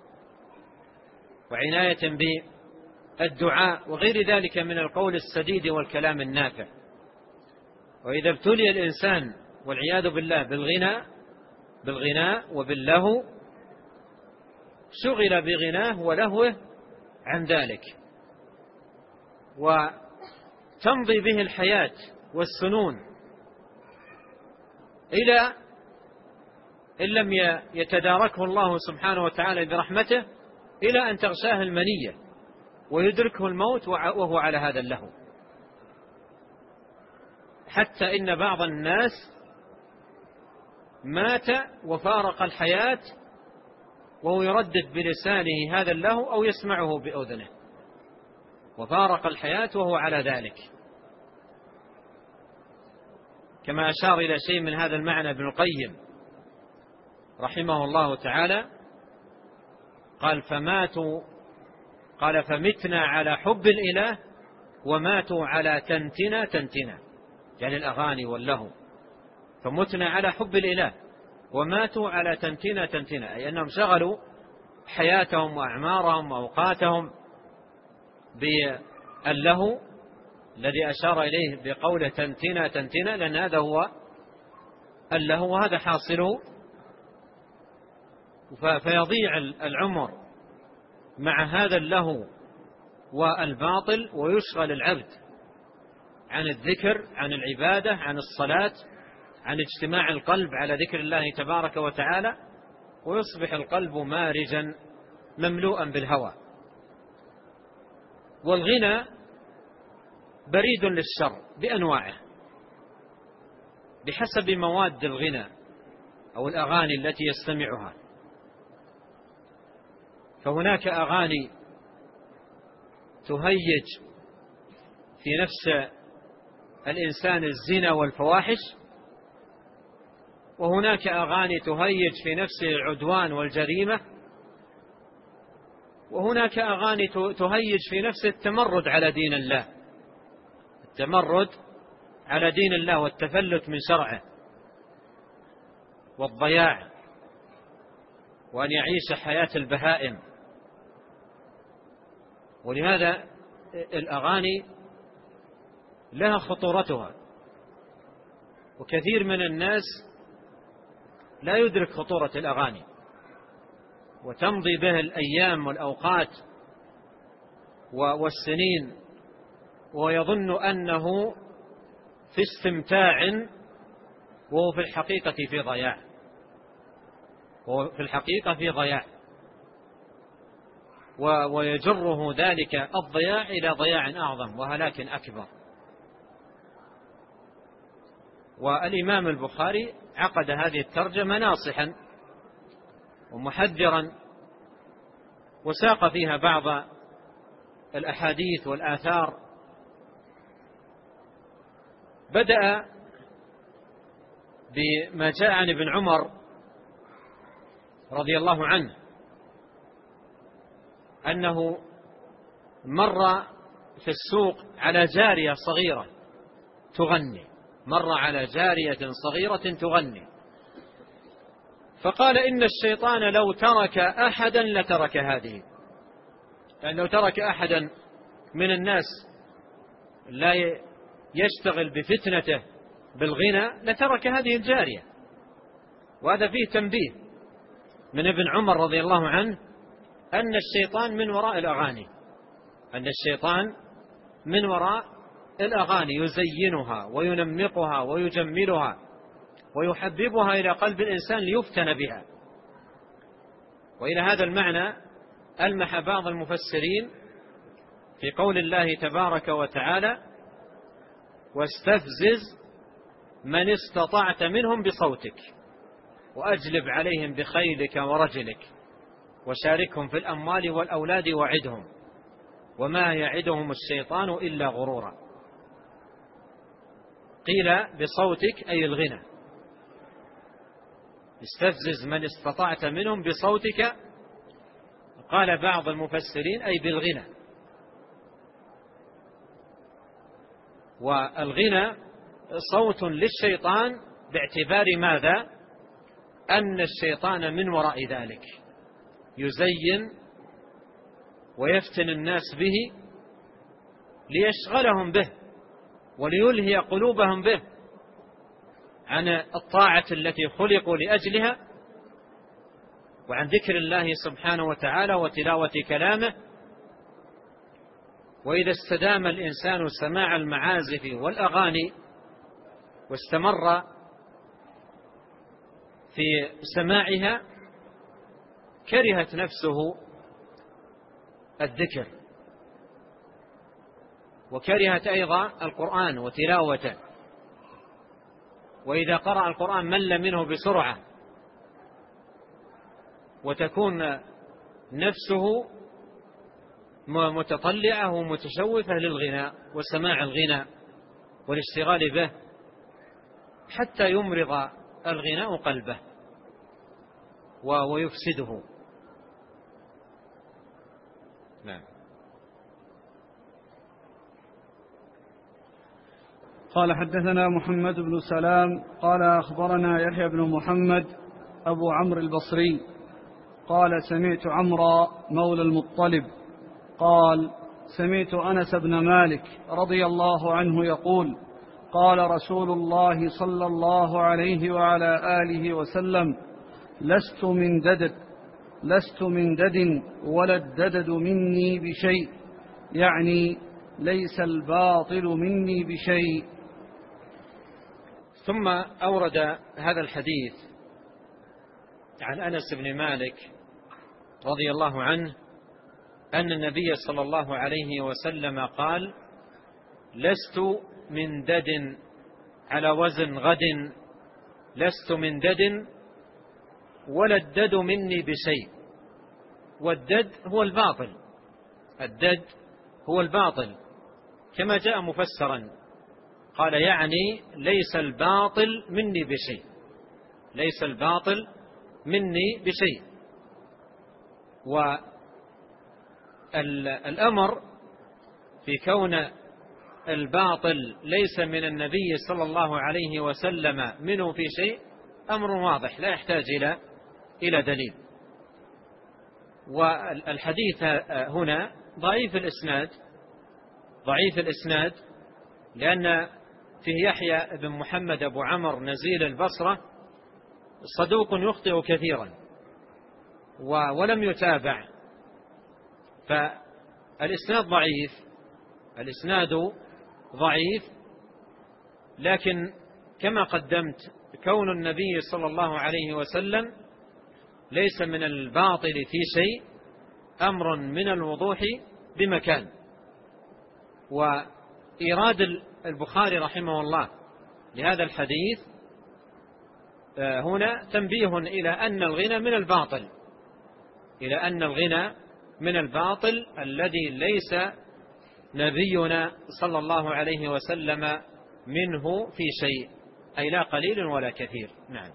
[SPEAKER 2] وعناية بالدعاء، وغير ذلك من القول السديد والكلام النافع. وإذا ابتلي الإنسان والعياذ بالله بالغناء وباللهو، شغل بغناه ولهوه عن ذلك، وتمضي به الحياة والسنون إلى إن لم يتداركه الله سبحانه وتعالى برحمته إلى أن تغشاه المنية ويدركه الموت وهو على هذا اللهو. حتى إن بعض الناس مات وفارق الحياة وهو يردد بلسانه هذا اللهو أو يسمعه بأذنه، وفارق الحياة وهو على ذلك، كما أشار إلى شيء من هذا المعنى ابن القيم رحمه الله تعالى. قال: فماتوا قال فمتنا على حب الإله وماتوا على تنتنا تنتنا، يعني الأغاني واللهو. فمتنا على حب الإله وماتوا على تنتنا تنتنا، أي أنهم شغلوا حياتهم وأعمارهم وأوقاتهم باللهو الذي أشار إليه بقوله تنتنا تنتنا، لأن هذا هو اللهو وهذا حاصله. فيضيع العمر مع هذا اللهو والباطل، ويشغل العبد عن الذكر، عن العبادة، عن الصلاة، عن اجتماع القلب على ذكر الله تبارك وتعالى، ويصبح القلب مارجا مملوءا بالهوى. والغنى بريد للشر بأنواعه بحسب مواد الغنى أو الأغاني التي يستمعها. فهناك أغاني تهيج في نفس الإنسان الزنا والفواحش، وهناك أغاني تهيج في نفسه العدوان والجريمة، وهناك أغاني تهيج في نفسه التمرد على دين الله، التمرد على دين الله والتفلت من شرعه والضياع، وأن يعيش حياة البهائم. ولهذا الأغاني لها خطورتها، وكثير من الناس لا يدرك خطورة الأغاني، وتمضي به الأيام والأوقات والسنين ويظن أنه في استمتاع، وهو في الحقيقة في ضياع، وهو في الحقيقة في ضياع، ويجره ذلك الضياع إلى ضياع أعظم وهلاك أكبر. والإمام البخاري عقد هذه الترجمة ناصحا ومحذرا، وساق فيها بعض الأحاديث والآثار. بدأ بما جاء عن ابن عمر رضي الله عنه أنه مر في السوق على جارية صغيرة تغني، مر على جارية صغيرة تغني، فقال إن الشيطان لو ترك أحدا لترك هذه، يعني لو ترك أحدا من الناس لا يشتغل بفتنته بالغنى لترك هذه الجارية. وهذا فيه تنبيه من ابن عمر رضي الله عنه أن الشيطان من وراء الأغاني، أن الشيطان من وراء الأغاني يزينها وينمقها ويجملها ويحببها إلى قلب الإنسان ليفتن بها. وإلى هذا المعنى ألمح بعض المفسرين في قول الله تبارك وتعالى واستفزز من استطعت منهم بصوتك وأجلب عليهم بخيلك ورجلك وشاركهم في الأموال والأولاد وعدهم وما يعدهم الشيطان إلا غرورا. قيل بصوتك أي الغنى، استفزز من استطعت منهم بصوتك. قال بعض المفسرين أي بالغنى. والغنى صوت للشيطان باعتبار ماذا؟ أن الشيطان من وراء ذلك يزين ويفتن الناس به ليشغلهم به وليلهي قلوبهم به عن الطاعة التي خلقوا لأجلها وعن ذكر الله سبحانه وتعالى وتلاوة كلامه. وإذا استدام الإنسان سماع المعازف والأغاني واستمر في سماعها كرهت نفسه الذكر، وكرهت أيضا القرآن وتلاوته، وإذا قرأ القرآن مل منه بسرعة، وتكون نفسه متطلعة ومتشوفة للغناء وسماع الغناء والاشتغال به حتى يمرض الغناء قلبه ويفسده. نعم.
[SPEAKER 1] قال حدثنا محمد بن سلام قال أخبرنا يحيى بن محمد أبو عمرو البصري قال سمعت عمرو مولى المطلب قال سمعت أنس بن مالك رضي الله عنه يقول قال رسول الله صلى الله عليه وعلى آله وسلم لست من دد ولا الددد مني بشيء، يعني ليس الباطل مني بشيء.
[SPEAKER 2] ثم أورد هذا الحديث عن أنس بن مالك رضي الله عنه أن النبي صلى الله عليه وسلم قال لست من دد على وزن غد، لست من دد ولا الدد مني بشيء. والدد هو الباطل، الدد هو الباطل كما جاء مفسرا، قال يعني ليس الباطل مني بشيء، ليس الباطل مني بشيء. والأمر في كون الباطل ليس من النبي صلى الله عليه وسلم منه في شيء أمر واضح لا يحتاج إلى دليل. والحديث هنا ضعيف الإسناد لأن فيه يحيى بن محمد أبو عمرو نزيل البصرة صدوق يخطئ كثيرا ولم يتابع، فالإسناد ضعيف. لكن كما قدمت كون النبي صلى الله عليه وسلم ليس من الباطل في شيء أمر من الوضوح بمكان. وإيراد البخاري رحمه الله لهذا الحديث هنا تنبيه إلى أن الغنى من الباطل الذي ليس نبينا صلى الله عليه وسلم منه في شيء، أي لا قليل ولا كثير. نعم.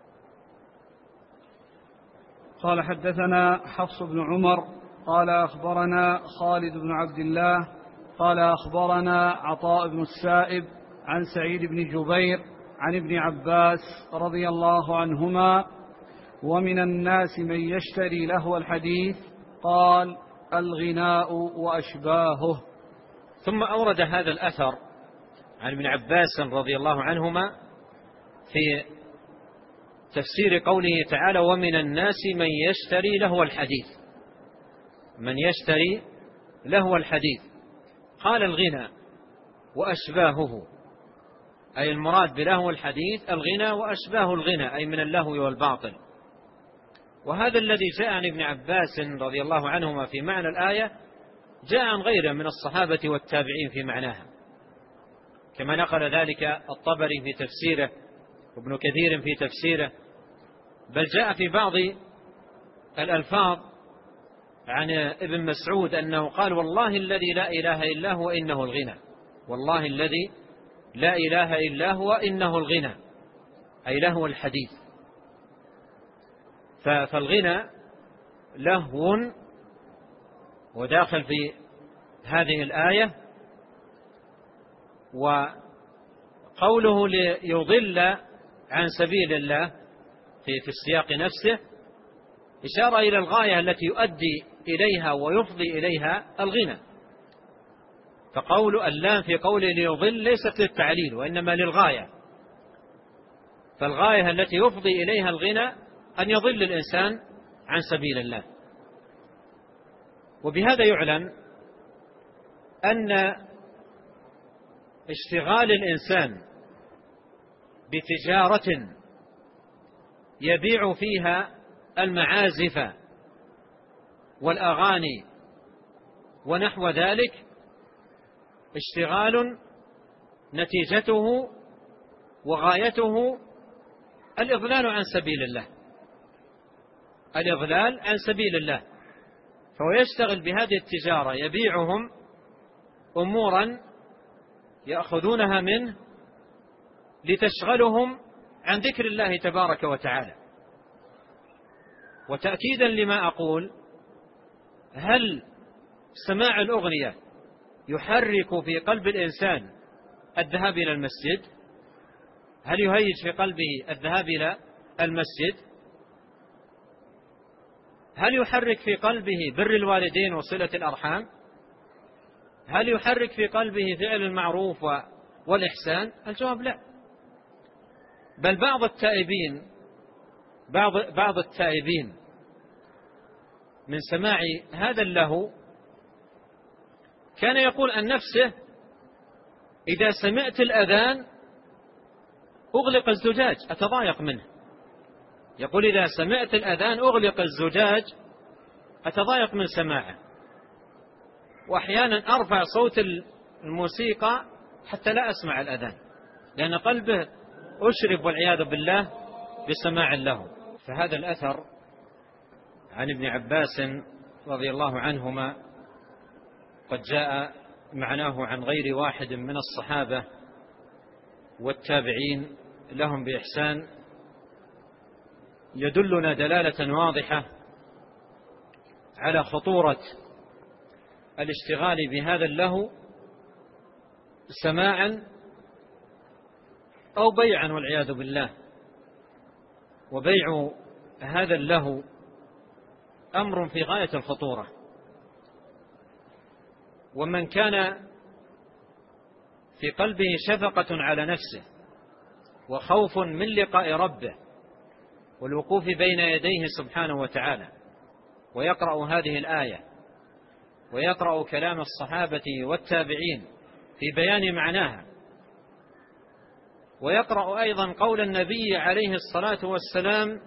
[SPEAKER 1] قال حدثنا حفص بن عمر قال أخبرنا خالد بن عبد الله قال أخبرنا عطاء بن السائب عن سعيد بن جبير عن ابن عباس رضي الله عنهما ومن الناس من يشتري لهو الحديث قال الغناء وأشباهه.
[SPEAKER 2] ثم أورد هذا الأثر عن ابن عباس رضي الله عنهما في تفسير قوله تعالى ومن الناس من يشتري لهو الحديث قال الغنى وأشباهه، أي المراد بلهو الحديث الغنى وأشباه الغنى، أي من اللهو والباطل. وهذا الذي جاء عن ابن عباس رضي الله عنهما في معنى الآية جاء عن غيره من الصحابة والتابعين في معناها، كما نقل ذلك الطبري في تفسيره وابن كثير في تفسيره، بل جاء في بعض الألفاظ عن ابن مسعود أنه قال والله الذي لا إله إلا هو إنه الغنى، والله الذي لا إله إلا هو إنه الغنى، أي لهو الحديث. فالغنى لهو وداخل في هذه الآية. وقوله ليضل عن سبيل الله في السياق نفسه إشارة إلى الغاية التي يؤدي إليها ويفضي إليها الغنى. فقول اللام في قوله ليضل ليست للتعليل وإنما للغاية، فالغاية التي يفضي إليها الغنى أن يضل الإنسان عن سبيل الله. وبهذا يعلم أن اشتغال الإنسان بتجارة يبيع فيها المعازف والأغاني ونحو ذلك اشتغال نتيجته وغايته الإضلال عن سبيل الله، الإضلال عن سبيل الله. فهو يشتغل بهذه التجارة يبيعهم أمورا يأخذونها منه لتشغلهم عن ذكر الله تبارك وتعالى. وتأكيدا لما أقول، هل سماع الأغنية يحرك في قلب الإنسان الذهاب إلى المسجد؟ هل يهيج في قلبه الذهاب إلى المسجد؟ هل يحرك في قلبه بر الوالدين وصلة الأرحام؟ هل يحرك في قلبه فعل المعروف والإحسان؟ الجواب لا. بل بعض التائبين من سماع هذا اللهو كان يقول عن نفسه: إذا سمعت الأذان أغلق الزجاج أتضايق منه. يقول: إذا سمعت الأذان أغلق الزجاج أتضايق من سماعه، وأحيانا أرفع صوت الموسيقى حتى لا أسمع الأذان، لأن قلبه أشرب والعياذ بالله بسماع له. فهذا الأثر عن ابن عباس رضي الله عنهما قد جاء معناه عن غير واحد من الصحابة والتابعين لهم بإحسان، يدلنا دلالة واضحة على خطورة الاشتغال بهذا اللهو سماعا أو بيعا والعياذ بالله. وبيع هذا اللهو أمر في غاية الخطورة، ومن كان في قلبه شفقة على نفسه وخوف من لقاء ربه والوقوف بين يديه سبحانه وتعالى، ويقرأ هذه الآية ويقرأ كلام الصحابة والتابعين في بيان معناها، ويقرأ أيضا قول النبي عليه الصلاة والسلام: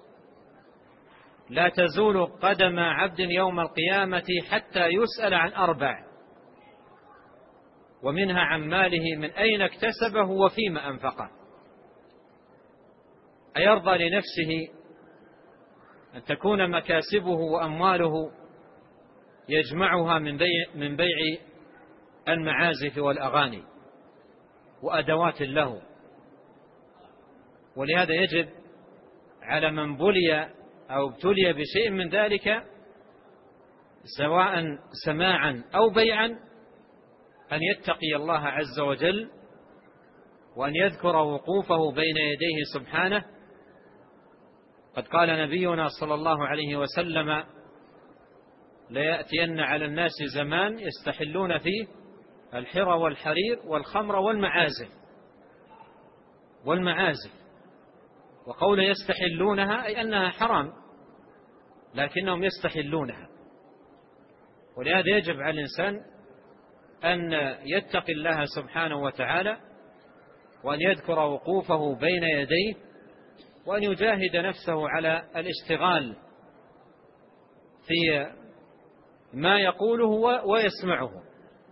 [SPEAKER 2] لا تزول قدم عبد يوم القيامة حتى يسأل عن 4، ومنها عن ماله من أين اكتسبه وفيما أنفقه. أيرضى لنفسه أن تكون مكاسبه وأمواله يجمعها من بيع المعازف والأغاني وأدوات اللهو؟ ولهذا يجب على من بلي أو ابتلي بشيء من ذلك سواء سماعا أو بيعا أن يتقي الله عز وجل، وأن يذكر وقوفه بين يديه سبحانه. قد قال نبينا صلى الله عليه وسلم: ليأتين على الناس زمان يستحلون فيه الحرى والحرير والخمر والمعازف. وقول يستحلونها أي أنها حرام، لكنهم يستحلونها. ولهذا يجب على الإنسان أن يتقي الله سبحانه وتعالى، وأن يذكر وقوفه بين يديه، وأن يجاهد نفسه على الاشتغال في ما يقوله ويسمعه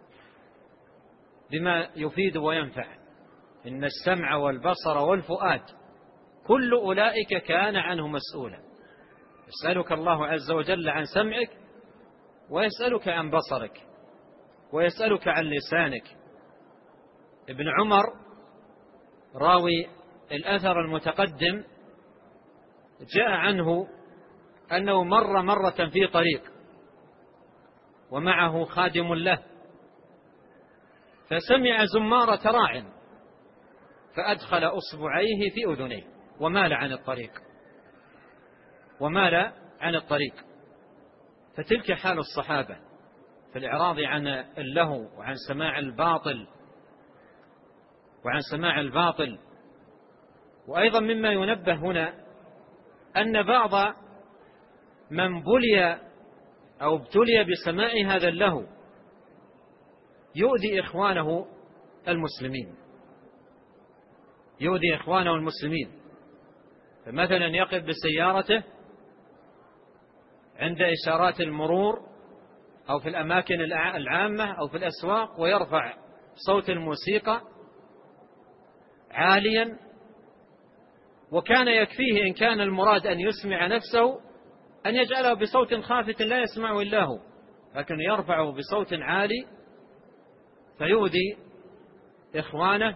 [SPEAKER 2] بما يفيد وينفع. إن السمع والبصر والفؤاد كل أولئك كان عنه مسؤولا. يسألك الله عز وجل عن سمعك، ويسألك عن بصرك، ويسألك عن لسانك. ابن عمر راوي الأثر المتقدم جاء عنه أنه مر مرة في طريق ومعه خادم له، فسمع زمارة راع فأدخل أصبعيه في أذنيه ومال عن الطريق. فتلك حال الصحابة في الإعراض عن اللهو وعن سماع الباطل. وأيضا مما ينبه هنا أن بعض من بلي أو ابتلي بسماع هذا اللهو يؤذي إخوانه المسلمين. فمثلا يقف بسيارته عند إشارات المرور أو في الأماكن العامة أو في الأسواق، ويرفع صوت الموسيقى عاليا، وكان يكفيه إن كان المراد أن يسمع نفسه أن يجعله بصوت خافت لا يسمعه إلا هو، لكن يرفعه بصوت عالي فيؤذي إخوانه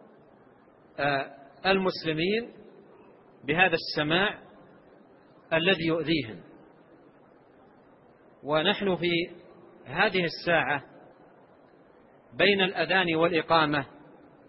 [SPEAKER 2] المسلمين بهذا السماع الذي يؤذيهم. ونحن في هذه الساعة بين الأذان والإقامة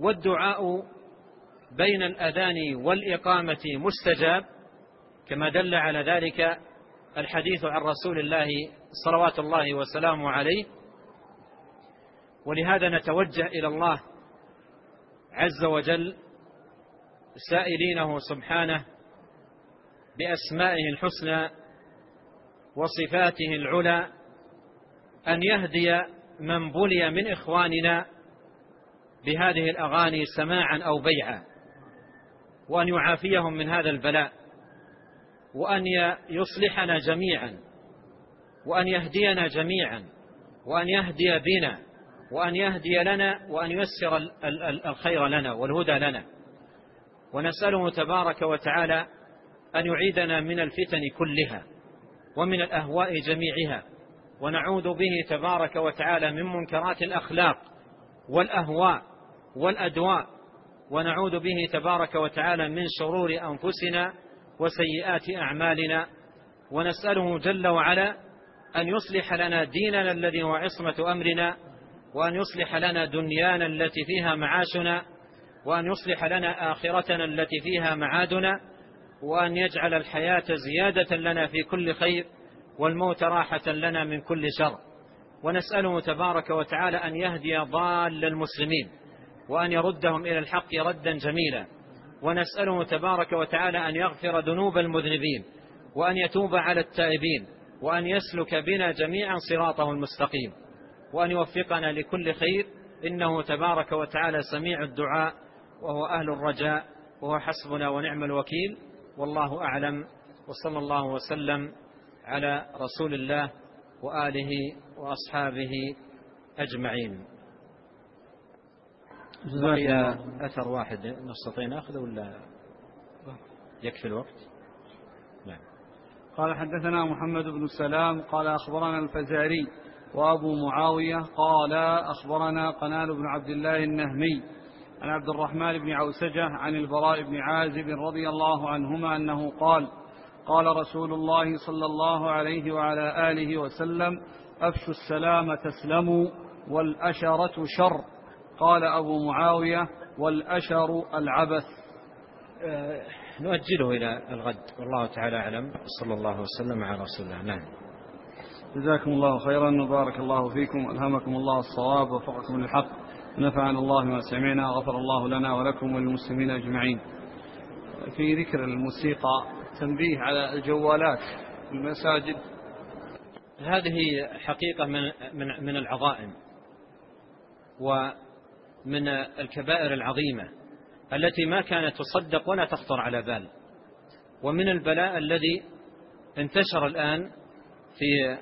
[SPEAKER 2] والدعاء بين الأذان والإقامة مستجاب، كما دل على ذلك الحديث عن رسول الله صلوات الله وسلامه عليه. ولهذا نتوجه إلى الله عز وجل سائلينه سبحانه بأسمائه الحسنى وصفاته العلى أن يهدي من بلي من إخواننا بهذه الأغاني سماعا أو بيعا، وأن يعافيهم من هذا البلاء، وأن يصلحنا جميعا، وأن يهدينا جميعا، وأن يهدي بنا، وأن يهدي لنا، وأن ييسر الخير لنا والهدى لنا. ونسأله تبارك وتعالى أن يعيدنا من الفتن كلها ومن الأهواء جميعها، ونعوذ به تبارك وتعالى من منكرات الأخلاق والأهواء والأدواء، ونعوذ به تبارك وتعالى من شرور أنفسنا وسيئات أعمالنا. ونسأله جل وعلا أن يصلح لنا ديننا الذي هو عصمة أمرنا، وأن يصلح لنا دنيانا التي فيها معاشنا، وأن يصلح لنا آخرتنا التي فيها معادنا، وأن يجعل الحياة زيادة لنا في كل خير، والموت راحة لنا من كل شر. ونسأله تبارك وتعالى أن يهدي ضال المسلمين، وأن يردهم إلى الحق ردا جميلا. ونسأله تبارك وتعالى أن يغفر ذنوب المذنبين، وأن يتوب على التائبين، وأن يسلك بنا جميعا صراطه المستقيم، وأن يوفقنا لكل خير، إنه تبارك وتعالى سميع الدعاء وهو أهل الرجاء، وهو حسبنا ونعم الوكيل. والله أعلم، وصلى الله وسلم على رسول الله وآله وأصحابه أجمعين. بقي أثر واحد نستطيع نأخذه ولا يكفي الوقت؟
[SPEAKER 1] نعم. قال حدثنا محمد بن سلام قال أخبرنا الفزاري وأبو معاوية قال أخبرنا قنال بن عبد الله النهمي عن عبد الرحمن بن عوسجة عن البراء بن عازب رضي الله عنهما أنه قال قال رسول الله صلى الله عليه وعلى آله وسلم: أفشوا السلام تسلموا، والأشرة شر. قال أبو معاوية: والأشر العبث.
[SPEAKER 2] نؤجله إلى الغد، والله تعالى أعلم. صلى الله وسلم على رسول الله. نعم.
[SPEAKER 1] جزاكم الله خيرا وبارك الله فيكم، ألهمكم الله الصواب ووفقكم للحق، نفعنا الله ما سمعنا، غفر الله لنا ولكم وللمسلمين أجمعين. في ذكر الموسيقى تنبيه على الجوالات في المساجد.
[SPEAKER 2] هذه حقيقة من العظائم ومن الكبائر العظيمة التي ما كانت تصدق ولا تخطر على بال، ومن البلاء الذي انتشر الآن في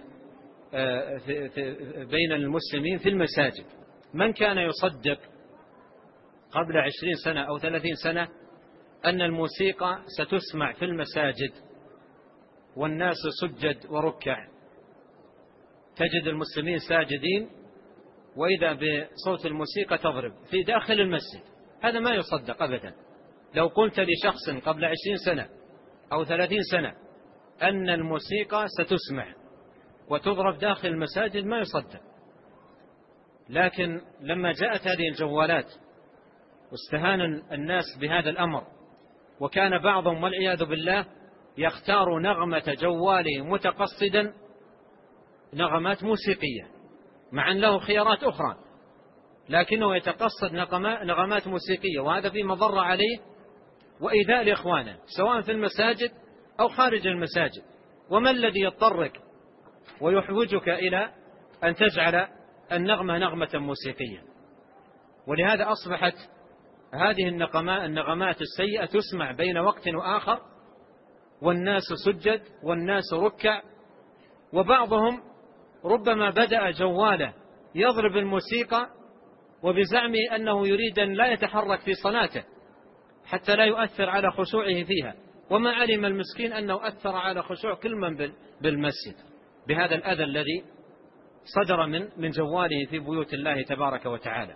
[SPEAKER 2] بين المسلمين في المساجد. من كان يصدق قبل 20 سنة أو 30 سنة أن الموسيقى ستسمع في المساجد والناس سجد وركع، تجد المسلمين ساجدين وإذا بصوت الموسيقى تضرب في داخل المسجد؟ هذا ما يصدق أبدا. لو قلت لشخص قبل 20 سنة أو 30 سنة أن الموسيقى ستسمع وتضرب داخل المساجد ما يصدق. لكن لما جاءت هذه الجوالات واستهان الناس بهذا الأمر، وكان بعضهم والعياذ بالله يختار نغمة جواله متقصدا نغمات موسيقية، مع أن له خيارات أخرى، لكنه يتقصد نغمات موسيقية، وهذا فيه مضرة عليه وإيذاء لإخوانه سواء في المساجد أو خارج المساجد. وما الذي يضطرك ويحوجك إلى أن تجعل النغمة نغمة موسيقية؟ ولهذا أصبحت هذه النغمات السيئة تسمع بين وقت وآخر، والناس سجد والناس ركع، وبعضهم ربما بدأ جواله يضرب الموسيقى وبزعم أنه يريد أن لا يتحرك في صلاته حتى لا يؤثر على خشوعه فيها، وما علم المسكين أنه أثر على خشوع كل من بالمسجد بهذا الأذى الذي صدر من جواله في بيوت الله تبارك وتعالى.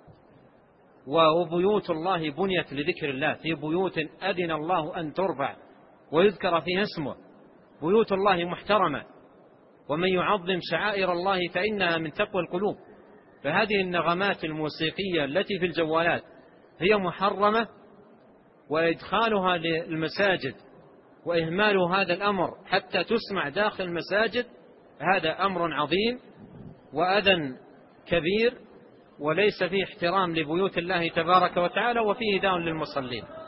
[SPEAKER 2] وبيوت الله بنيت لذكر الله، في بيوت أذن الله أن ترفع ويذكر فيها اسمه، بيوت الله محترمة، ومن يعظم شعائر الله فإنها من تقوى القلوب. فهذه النغمات الموسيقية التي في الجوالات هي محرمة، وإدخالها للمساجد وإهمال هذا الأمر حتى تسمع داخل المساجد هذا أمر عظيم وأذى كبير، وليس فيه احترام لبيوت الله تبارك وتعالى، وفيه داء للمصلين.